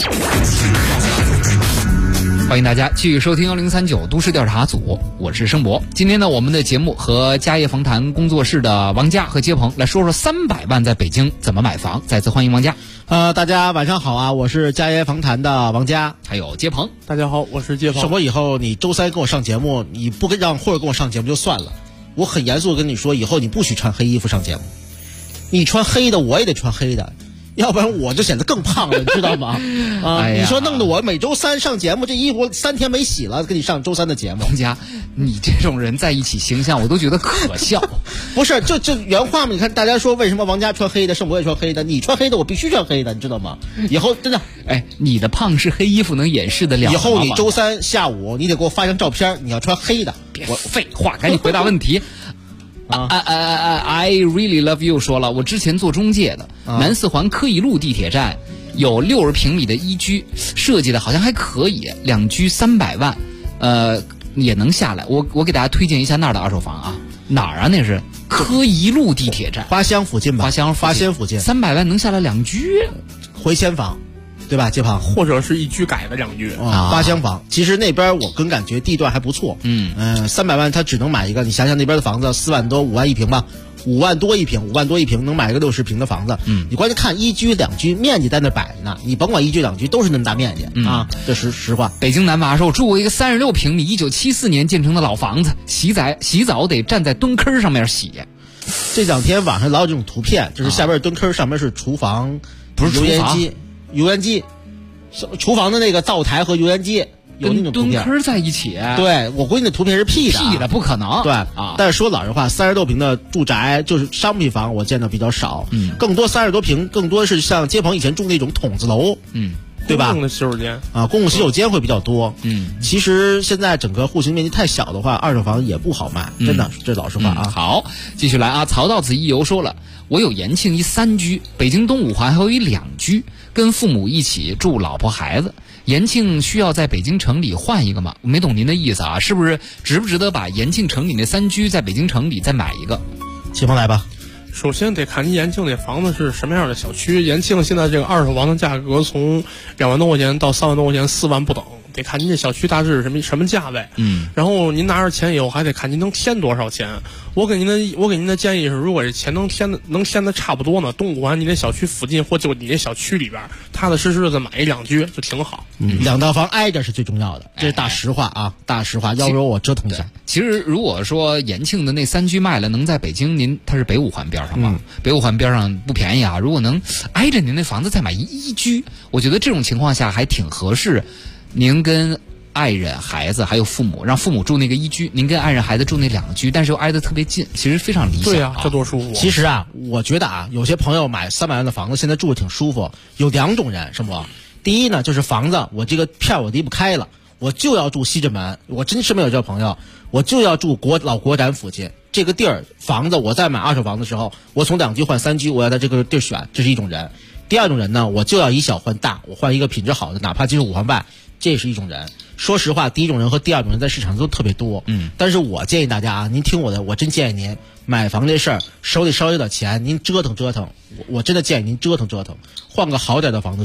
欢迎大家继续收听1039都市调查组，我是生博。今天呢，我们的节目和家业房谈工作室的王佳和接鹏来说说300万在北京怎么买房。再次欢迎王佳。 大家晚上好啊，我是家业房谈的王佳， 还有接鹏。 大家好，我是接鹏。 生活以后你周三跟我上节目，你不让或者跟我上节目就算了，我很严肃的跟你说，以后你不许穿黑衣服上节目，你穿黑的我也得穿黑的。要不然我就显得更胖了，你知道吗？你说弄得我每周三上节目，这衣服3天没洗了，跟你上周三的节目。 王佳，你这种人在一起形象我都觉得可笑。 不是，这原话嘛？你看大家说为什么王佳穿黑的，盛博也穿黑的，你穿黑的我必须穿黑的，你知道吗？以后真的， 你的胖是黑衣服能掩饰得了吗？ 以后你周三下午你得给我发张照片，你要穿黑的。 别废话，赶紧回答问题。I really love you 说了，我之前做中介的，南四环科一路地铁站有60平米的一居，设计的好像还可以，2居300万，也能下来。我给大家推荐一下那儿的二手房啊，哪儿啊？那是科一路地铁站， 花乡附近吧？花乡附近 ，300万能下来2居， 回迁房。对吧，接鹏？ 或者是一居改的2居花乡房。其实那边我跟感觉地段还不错。300万他只能买一个，你想想那边的房子4万多5万一平吧，5万多一平能买一个60平的房子。你关键看1居2居面积在那摆着呢，你甭管1居2居都是那么大面积啊，这是实话。 北京南娃说，住过一个36平米1974年建成的老房子，洗澡得站在蹲坑上面洗。 这2天网上老有这种图片，就是下边蹲坑，上面是厨房， 不是油烟机，厨房的那个灶台和油烟机有那种图片蹲坑在一起。 对，我估计那图片是 P 的， 不可能。 对啊，但是说老实话，30多平的住宅就是商品房，我见到比较少。更多30多平，更多是像接鹏以前住那种筒子楼。对吧？ 公共的洗手间啊，公共洗手间会比较多。其实现在整个户型面积太小的话，二手房也不好卖，真的，这老实话啊。 好，继续来啊。曹道子一游说了，我有延庆一3居，北京东5环还有一2居，跟父母一起住，老婆孩子。延庆需要在北京城里换一个吗？我没懂您的意思啊，是不是值不值得把延庆城里那3居在北京城里再买一个？ 启鹏来吧。 首先得看你延庆那房子是什么样的小区。延庆现在这个二手房的价格从2万多块钱到3万多块钱，4万不等，得看您这小区大致是什么价位。然后您拿着钱以后还得看您能添多少钱。我给您的建议是，如果这钱能添的差不多呢，东5环你那小区附近或就你那小区里边，踏踏实实的买一2居就挺好。 2套房挨着是最重要的，这是大实话啊，大实话。要不然我折腾一下。 其实如果说延庆的那3居卖了，能在北京它是北5环边上嘛，北5环边上不便宜啊。如果能挨着您那房子再买1居，我觉得这种情况下还挺合适。您跟爱人、孩子还有父母，让父母住那个1居，您跟爱人、孩子住那2居，但是又挨得特别近，其实非常理想。 对啊，这多舒服。 其实啊，我觉得啊，有些朋友买300万的房子，现在住的挺舒服。有2种人，是不？第一呢，就是房子我这个片我离不开了，我就要住西直门。我真是没有这朋友，我就要住老国展附近这个地儿房子。我在买二手房的时候，我从2居换3居，我要在这个地儿选，这是一种人。第2种人呢，我就要以小换大，我换一个品质好的，哪怕就是5环外，这是一种人。说实话，第1种人和第2种人在市场都特别多。但是我建议大家啊，您听我的，我真建议您买房这事儿手里稍有点钱，您折腾折腾，我真的建议您折腾折腾，换个好点的房子住。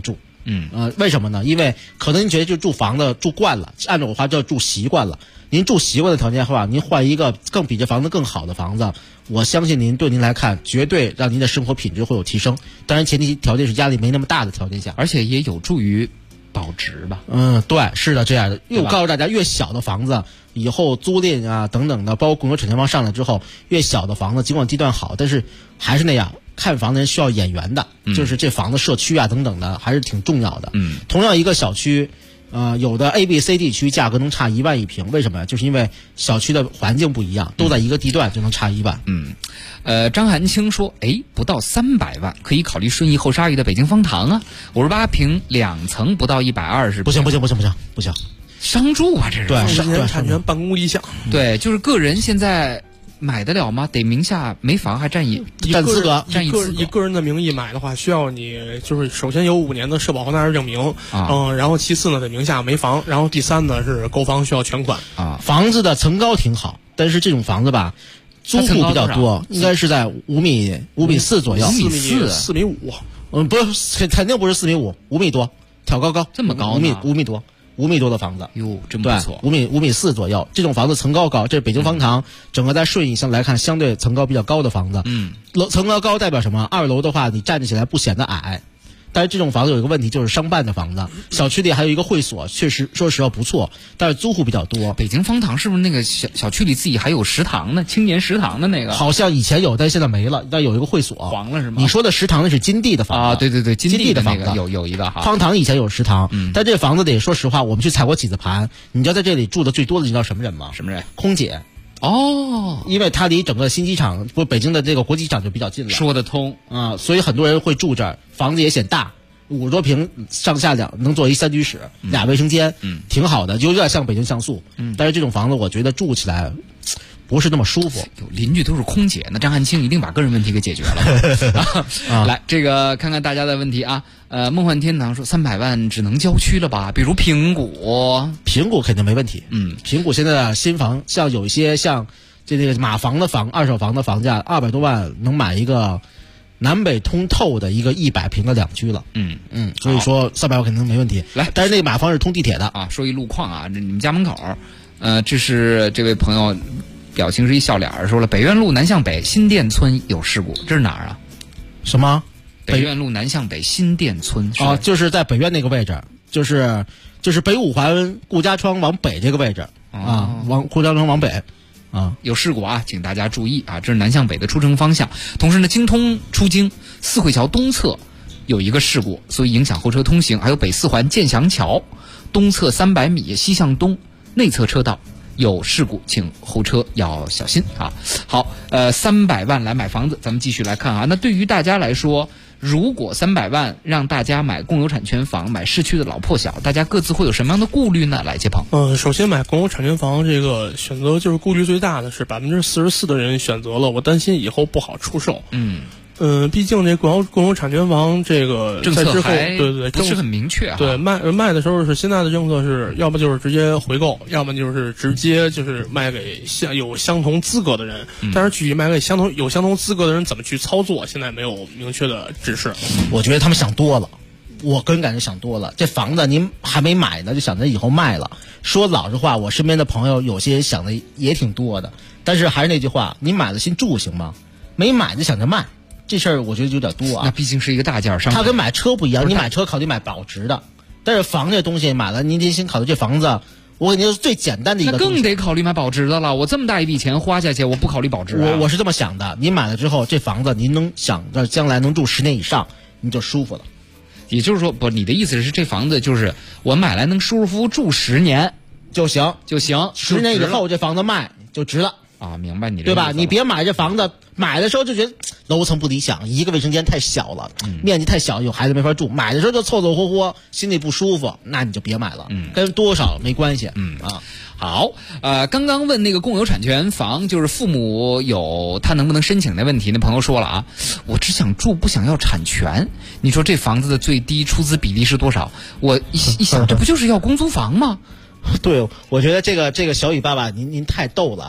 为什么呢？因为可能您觉得就住房子住惯了，按照我话叫住习惯了。您住习惯的条件的话，您换一个更比这房子更好的房子，我相信对您来看，绝对让您的生活品质会有提升。当然，前提条件是压力没那么大的条件下， 而且也有助于保值吧。 对，是的，这样的。我告诉大家，越小的房子，以后租赁啊等等的，包括共有产权房上来之后，越小的房子，尽管地段好，但是还是那样，看房的人需要眼缘的，就是这房子社区啊等等的，还是挺重要的。同样一个小区。有的 A、B、C、D 区价格能差1万一平，为什么呀？就是因为小区的环境不一样，都在一个地段就能差1万。 张寒清说，不到300万可以考虑顺义后沙峪的北京方塘啊，58平2层不到120， 不行， 商住啊，这是对产权办公理想。 对，就是个人现在买得了吗？得名下没房还占资格， 以个人的名义买的话，需要你就是首先有5年的社保房贷证明，然后其次呢得名下没房，然后第3呢是购房需要全款啊。房子的层高挺好，但是这种房子吧，租户比较多，应该是在5米4左右 ，4米5， 不是，肯定不是4米5，5米多，挑高这么高呢，5米多的房子， 哟，真不错。 5米4左右，这种房子层高，这是北京方塘，整个在顺义上来看，相对层高比较高的房子。层高代表什么？2楼的话，你站起来不显得矮。但是这种房子有一个问题，就是商办的房子，小区里还有一个会所，确实说实话不错，但是租户比较多。 北京方塘是不是那个小区里自己还有食堂呢？青年食堂的那个？ 好像以前有，但现在没了。但有一个会所黄了是吗？ 你说的食堂那是金地的房子对， 金地的房子有一个哈。 方塘以前有食堂，但这房子得说实话，我们去踩过几次盘。你知道在这里住的最多的你知道什么人吗？ 什么人？ 空姐。因为它离整个新机场北京的这个国际机场就比较近了， 说得通所以很多人会住这儿，房子也显大。50多平上下能做一3居室，2卫生间，挺好的，就有点像北京像素。但是这种房子我觉得住起来不是那么舒服。 邻居都是空姐，那张汉卿一定把个人问题给解决了。来，这个看看大家的问题啊。梦幻天堂说300万只能郊区了吧？比如平谷肯定没问题。平谷现在的新房，像有一些像这个马房的房，二手房的房价200多万能买一个南北通透的一个100平的2居了。所以说300万肯定没问题。 来， 但是那个马房是通地铁的啊。说一路况啊，你们家门口，这是这位朋友表情是一笑脸，说了北苑路南向北新店村有事故，这是哪儿啊？ 什么？ 北苑路南向北新店村就是在北苑那个位置，就是北5环顾家庄往北这个位置往顾家庄往北。 有事故啊，请大家注意啊！这是南向北的出城方向。同时呢，京通出京四惠桥东侧有一个事故，所以影响后车通行。还有北4环建祥桥东侧300米西向东内侧车道有事故，请后车要小心啊！好，300万来买房子，咱们继续来看啊。那对于大家来说，如果300万让大家买共有产权房，买市区的老破小，大家各自会有什么样的顾虑呢？来，接鹏。 首先买共有产权房这个选择就是顾虑最大的是44%的人选择了，我担心以后不好出售。毕竟这共有产权房这个政策还不是很明确啊。 对，卖的时候是现在的政策是要么就是直接回购，要么就是直接就是卖给有相同资格的人。但是具体卖给有相同资格的人怎么去操作，现在没有明确的指示。 我觉得他们想多了，我个人感觉想多了。这房子您还没买呢，就想着以后卖了。说老实话，我身边的朋友有些想的也挺多的，但是还是那句话，你买了先住行吗？没买就想着卖。这事儿我觉得有点多啊。 那毕竟是一个大件商品， 它跟买车不一样，你买车考虑买保值的，但是房这东西买了，您得先考虑这房子。我肯定是最简单的一个， 那更得考虑买保值的了。我这么大一笔钱花下去，我不考虑保值我是这么想的，您买了之后，这房子您能想着将来能住10年以上，你就舒服了。 也就是说，不，你的意思是这房子就是我买来能舒舒服服住10年就行 ，10 年以后这房子卖就值了。 明白你对吧？你别买这房子，买的时候就觉得楼层不理想，一个卫生间太小了，面积太小，有孩子没法住。买的时候就凑凑合合，心里不舒服，那你就别买了。跟多少没关系。 好，刚刚问那个共有产权房，就是父母有他能不能申请的问题，那朋友说了啊，我只想住，不想要产权。你说这房子的最低出资比例是多少？我一想，这不就是要公租房吗？ 对，我觉得这个小雨爸爸您太逗了啊！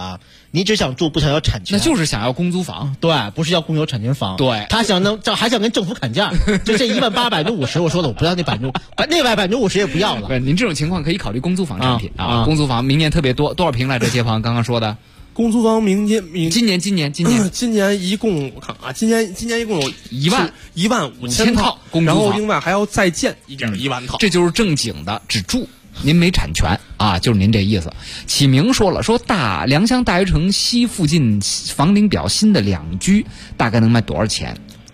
你只想住不想要产权， 那就是想要公租房， 对，不是要公有产权房， 对， 他还想跟政府砍价，就这18000%，我说了，我不要那另外50%也不要了。 您这种情况可以考虑公租房产品啊，公租房明年特别多少平来着？街坊刚刚说的。 公租房今年一共我看啊，今年一共有15000套，然后另外还要再建1.1万套， 这就是正经的只住，您没产权啊，就是您这意思。启明说了，说良乡大悦城西附近房龄比较新的两居，大概能卖多少钱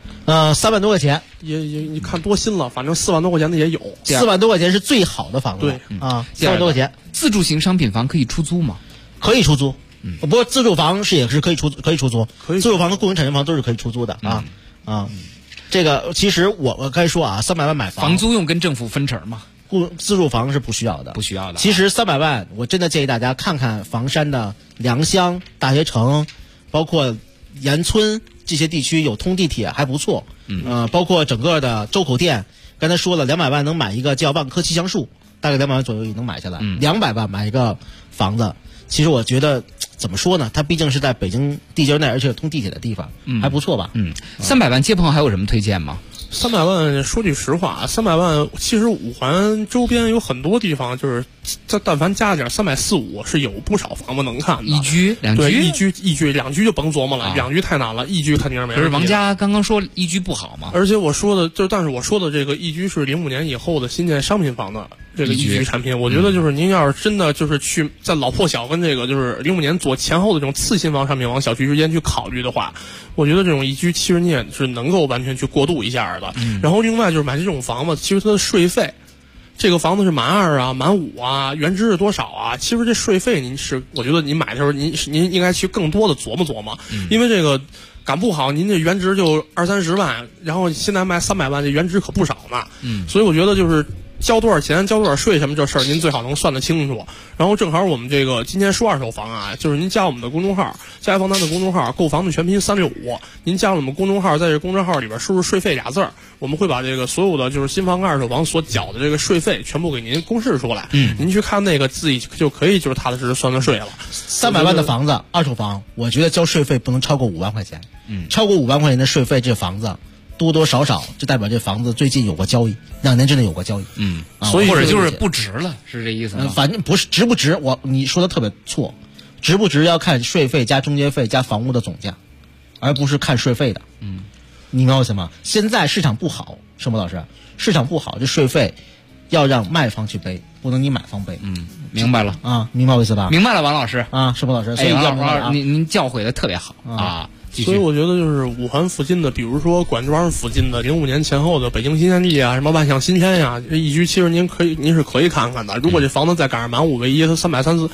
？3万多块钱， 也你看多新了，反正4万多块钱的也有 ，4万多块钱是最好的房子， 对 ，4万多块钱。 自住型商品房可以出租吗？ 可以出租。不过自住房也是可以出租，自住房和共有产权房都是可以出租的啊。这个其实我该说啊，300万买房租用跟政府分成嘛， 自住房是不需要的。其实300万，我真的建议大家看看房山的良乡、大学城，包括沿村这些地区有通地铁还不错。包括整个的周口店，刚才说了200万能买一个叫万科七香树，大概200万左右也能买下来。200万买一个房子，其实我觉得。怎么说呢？它毕竟是在北京地界内，而且通地铁的地方，还不错吧 ？300万街朋还有什么推荐吗 ？300万，说句实话，300万其实五环周边有很多地方，就是但凡加点340、350，是有不少房子能看的。 一居、两居， 对，一居、两居就甭琢磨了，两居太难了，一居肯定是没问题。 可是王家刚刚说一居不好嘛？ 而且我说的但是我说的这个一居是05年以后的新建商品房的这个一居产品，我觉得就是您要是真的就是去在老破小跟这个就是05年左前后的这种次新房商品房小区之间去考虑的话，我觉得这种一居其实你也是能够完全去过渡一下的。然后另外就是买这种房子，其实它的税费，这个房子是满2啊、满5啊，原值是多少啊？其实这税费我觉得您买的时候您应该去更多的琢磨，因为这个赶不好您这原值就20-30万，然后现在卖300万，这原值可不少呢。所以我觉得就是交多少钱、交多少税什么这事儿，您最好能算得清楚。然后正好我们这个今天说二手房啊，就是您加我们的公众号“家房单”的公众号，购房的全拼365，您加了我们公众号，在这公众号里边输入税费俩字儿，我们会把这个所有的就是新房跟二手房所缴的这个税费全部给您公示出来。您去看那个自己就可以就是踏踏实实算税了。 300万的房子，二手房，我觉得交税费不能超过5万块钱。超过5万块钱的税费，这房子多多少少就代表这房子最近有过交易，2年之内有过交易。 所以或者就是不值了，是这意思吗？ 反正不是值不值，你说的特别错，值不值要看税费加中介费加房屋的总价，而不是看税费的。你明白为什么？现在市场不好，盛博老师，市场不好，这税费要让卖方去背，不能你买方背。 明白了啊，明白我意思吧？ 明白了，王老师啊，盛博老师，所以王老师，您教诲的特别好啊。 所以我觉得就是五环附近的，比如说管庄附近的05年前后的北京新天地啊，什么万象新天呀，这一居其实您是可以看看的。如果这房子再赶上满5为1，它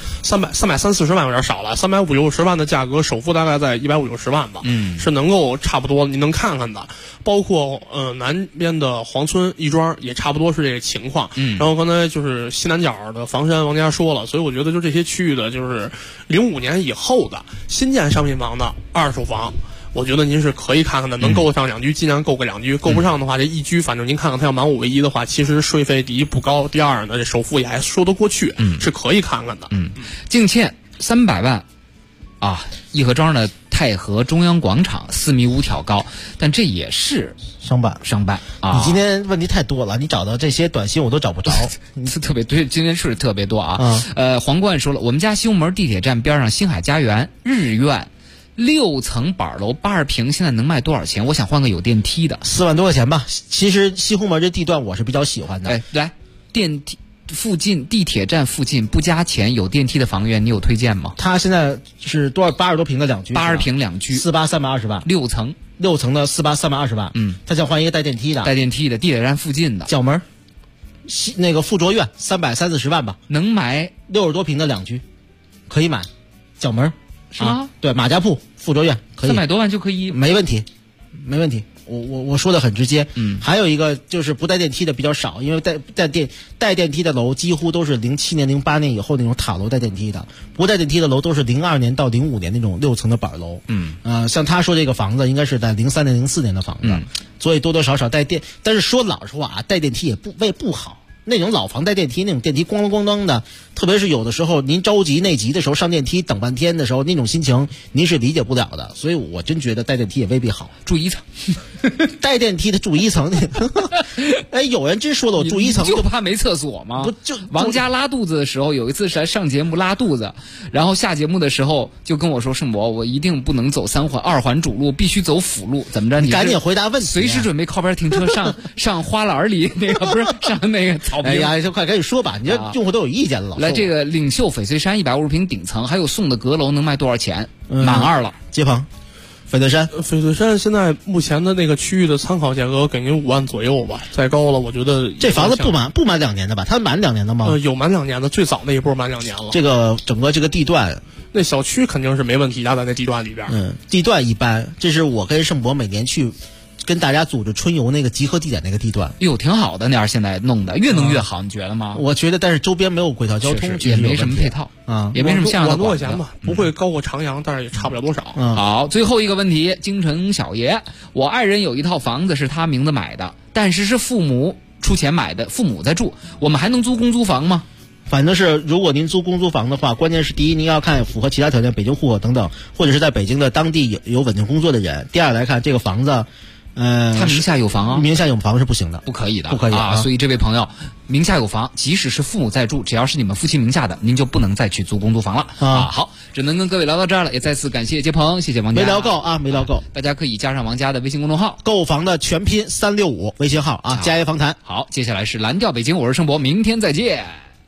330-340万有点少了，350万的价格，首付大概在150万吧，是能够差不多您能看看的。包括南边的黄村亦庄也差不多是这个情况。然后刚才就是西南角的房山王家说了，所以我觉得就这些区域的，就是05年以后的新建商品房的二手房。我觉得您是可以看看的，能够得上两居尽量购个两居，购不上的话这一居反正您看看它要满5为1的话，其实税费第一不高，第二呢这首付也还说得过去，是可以看看的。 净欠300万啊，颐和庄的太和中央广场4米5挑高，但这也是商办啊。 你今天问题太多了，你找到这些短信我都找不着。 特别对，今天是特别多啊。皇冠说了，我们家西红门地铁站边上星海家园日苑6层板楼80平，现在能卖多少钱？我想换个有电梯的 ，4万多块钱吧。其实西红门这地段我是比较喜欢的。 来，电梯附近地铁站附近不加钱有电梯的房源，你有推荐吗？ 它现在是多少？80多平的两居 ，80平两居 ，48320万 ，6层的48320万。他想换一个带电梯的， 地铁站附近的角门，那个附着院330-340万吧， 能买 60多平的两居，可以买，角门。 是吗？ 对，马家铺附着院可以 300多万就可以， 没问题。我说的很直接。还有一个就是不带电梯的比较少，因为带电梯的楼几乎都是07年、08年以后那种塔楼带电梯的，不带电梯的楼都是02年到05年那种6层的板楼。像他说这个房子应该是在03年、04年的房子，所以多多少少带电。但是说老实话啊，带电梯也不好。 那种老房带电梯，那种电梯咣啷咣当的，特别是有的时候您着急内急的时候上电梯等半天的时候，那种心情您是理解不了的。所以我真觉得带电梯也未必好。 住一层， 带电梯的住一层，哎，有人真说了，我住一层就怕没厕所吗？ 不就王佳拉肚子的时候，有一次是上节目拉肚子，然后下节目的时候就跟我说：“盛博，我一定不能走2环主路，必须走辅路。怎么着？你赶紧回答问题， 随时准备靠边停车上花篮里那个不是上那个草坪。” 哎呀，就快赶紧说吧，你这用户都有意见了。 来，这个领袖翡翠山150平顶层，还有送的阁楼能卖多少钱？满2了。 接鹏，翡翠山现在目前的那个区域的参考价格给您5万左右吧，再高了我觉得这房子不满2年的吧？它满2年的吗？ 有满2年的，最早那一波满2年了。 这个整个这个地段， 那小区肯定是没问题的，在那地段里边。 地段一般，这是我跟盛博每年去跟大家组织春游那个集合地点那个地段。 哟，挺好的那样，现在弄的越弄越好，你觉得吗？ 我觉得，但是周边没有轨道交通， 也没什么配套啊， 也没什么像样的管子吧，不会高过长阳，但是也差不了多少。 好，最后一个问题，京城小爷，我爱人有一套房子是他名字买的，但是父母出钱买的，父母在住，我们还能租公租房吗？ 反正是，如果您租公租房的话，关键是第一，您要看符合其他条件，北京户口等等，或者是在北京的当地有稳定工作的人。第二来看这个房子， 他名下有房啊， 名下有房是不行的， 不可以的， 不可以啊。所以这位朋友名下有房，即使是父母在住，只要是你们夫妻名下的，您就不能再去租公租房了啊。好，只能跟各位聊到这儿了，也再次感谢接鹏，谢谢王佳。 没聊够啊，没聊够， 大家可以加上王佳的微信公众号， 购房的全拼365微信号啊，佳业房谈。 好，接下来是蓝调北京，我是盛博，明天再见。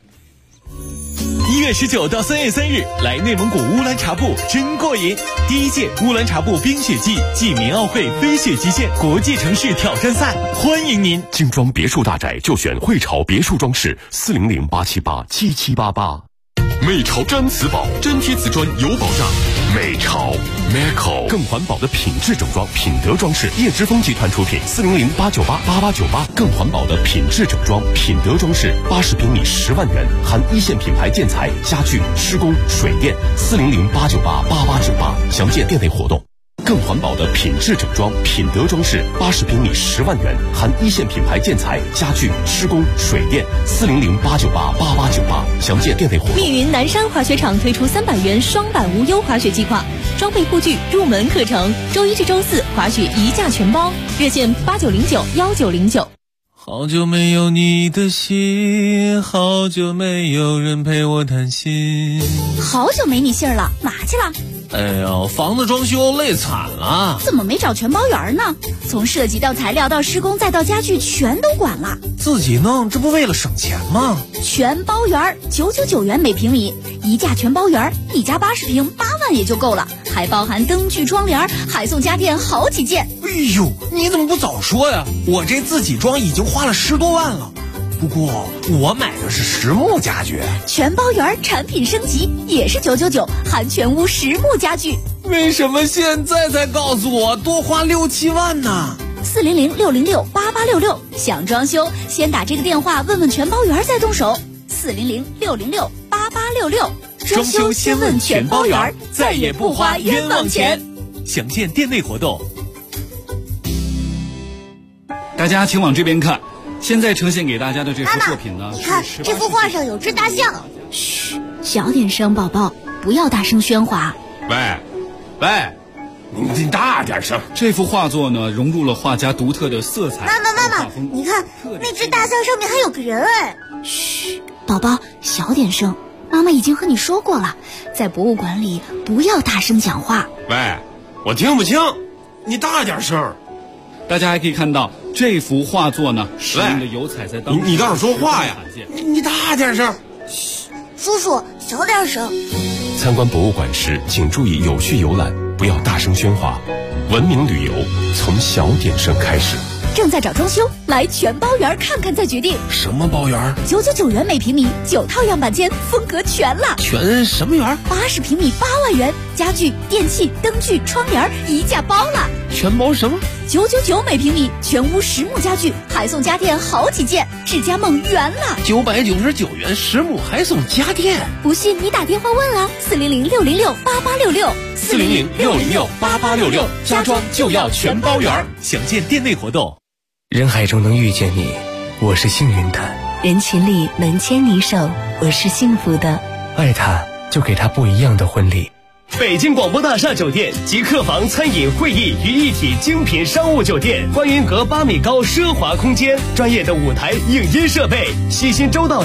1月19到3月3日，来内蒙古乌兰察布真过瘾！第1届乌兰察布冰雪季暨民奥会飞雪极限国际城市挑战赛，欢迎您！ 精装别墅大宅就选汇潮别墅装饰，400-878-7788。美潮毡瓷宝，粘贴瓷砖有保障。美潮 Meco 更环保的品质整装，品德装饰，叶之峰集团出品，400-898-8898，更环保的品质整装，品德装饰，80平米10万元，含1线品牌建材、家具、施工、水电，400-898-8898，详见店内活动。更环保的品质整装，品德装饰，80平米10万元，含1线品牌建材、家具、施工、水电，400-898-8898，详见店内活动。 密云南山滑雪场推出300元双板无忧滑雪计划，装备护具入门课程，周1至周4滑雪1价全包，热线89091909。 好久没有你的信，好久没有人陪我谈心。 好久没你信儿了，哪去了？ 哎呦，房子装修累惨了。 怎么没找全包员呢？从设计到材料到施工再到家具全都管了。 自己弄，这不为了省钱吗？ 全包员999元每平米，1价全包员，一家80平8万也就够了，还包含灯具窗帘，还送家电好几件。 哎呦，你怎么不早说呀？我这自己装已经花了10多万了。不过我买的是实木家具， 全包员产品升级也是999，含全屋实木家具。 为什么现在才告诉我多花6、7万呢 ？400-606-8866，想装修先打这个电话问问全包员再动手。400-606-8866， 装修先问全包员，再也不花冤枉钱。详见店内活动。 大家请往这边看，现在呈现给大家的这幅作品呢， 你看这幅画上有只大象。 嘘，小点声，宝宝，不要大声喧哗。 喂，你大点声。这幅画作呢，融入了画家独特的色彩。 妈妈，你看那只大象上面还有个人哎。 嘘，宝宝，小点声。妈妈已经和你说过了，在博物馆里不要大声讲话。 喂，我听不清，你大点声。大家还可以看到这幅画作呢，使用的油彩在当中。 你倒是说话呀！你大点声。 嘘，叔叔小点声。 参观博物馆时，请注意有序游览，不要大声喧哗。文明旅游从小点声开始。 正在找装修，来全包园看看再决定。 什么包园 ？999元每平米，9套样板间，风格全了。 全什么园 ？80平米8万元，家具、电器、灯具、窗帘一价包了。 全包什么 ？999每平米，全屋实木家具，还送家电好几件，智家梦圆了。 999元实木还送家电， 不信你打电话问啊，400-606-8866。 400-606-8866，家装就要全包圆。详见店内活动。 人海中能遇见你，我是幸运的。 人群里能牵你手，我是幸福的。 爱他，就给他不一样的婚礼。 北京广播大厦酒店集客房、餐饮、会议于一体精品商务酒店，观云阁8米高奢华空间，专业的舞台、影音设备，细心周到。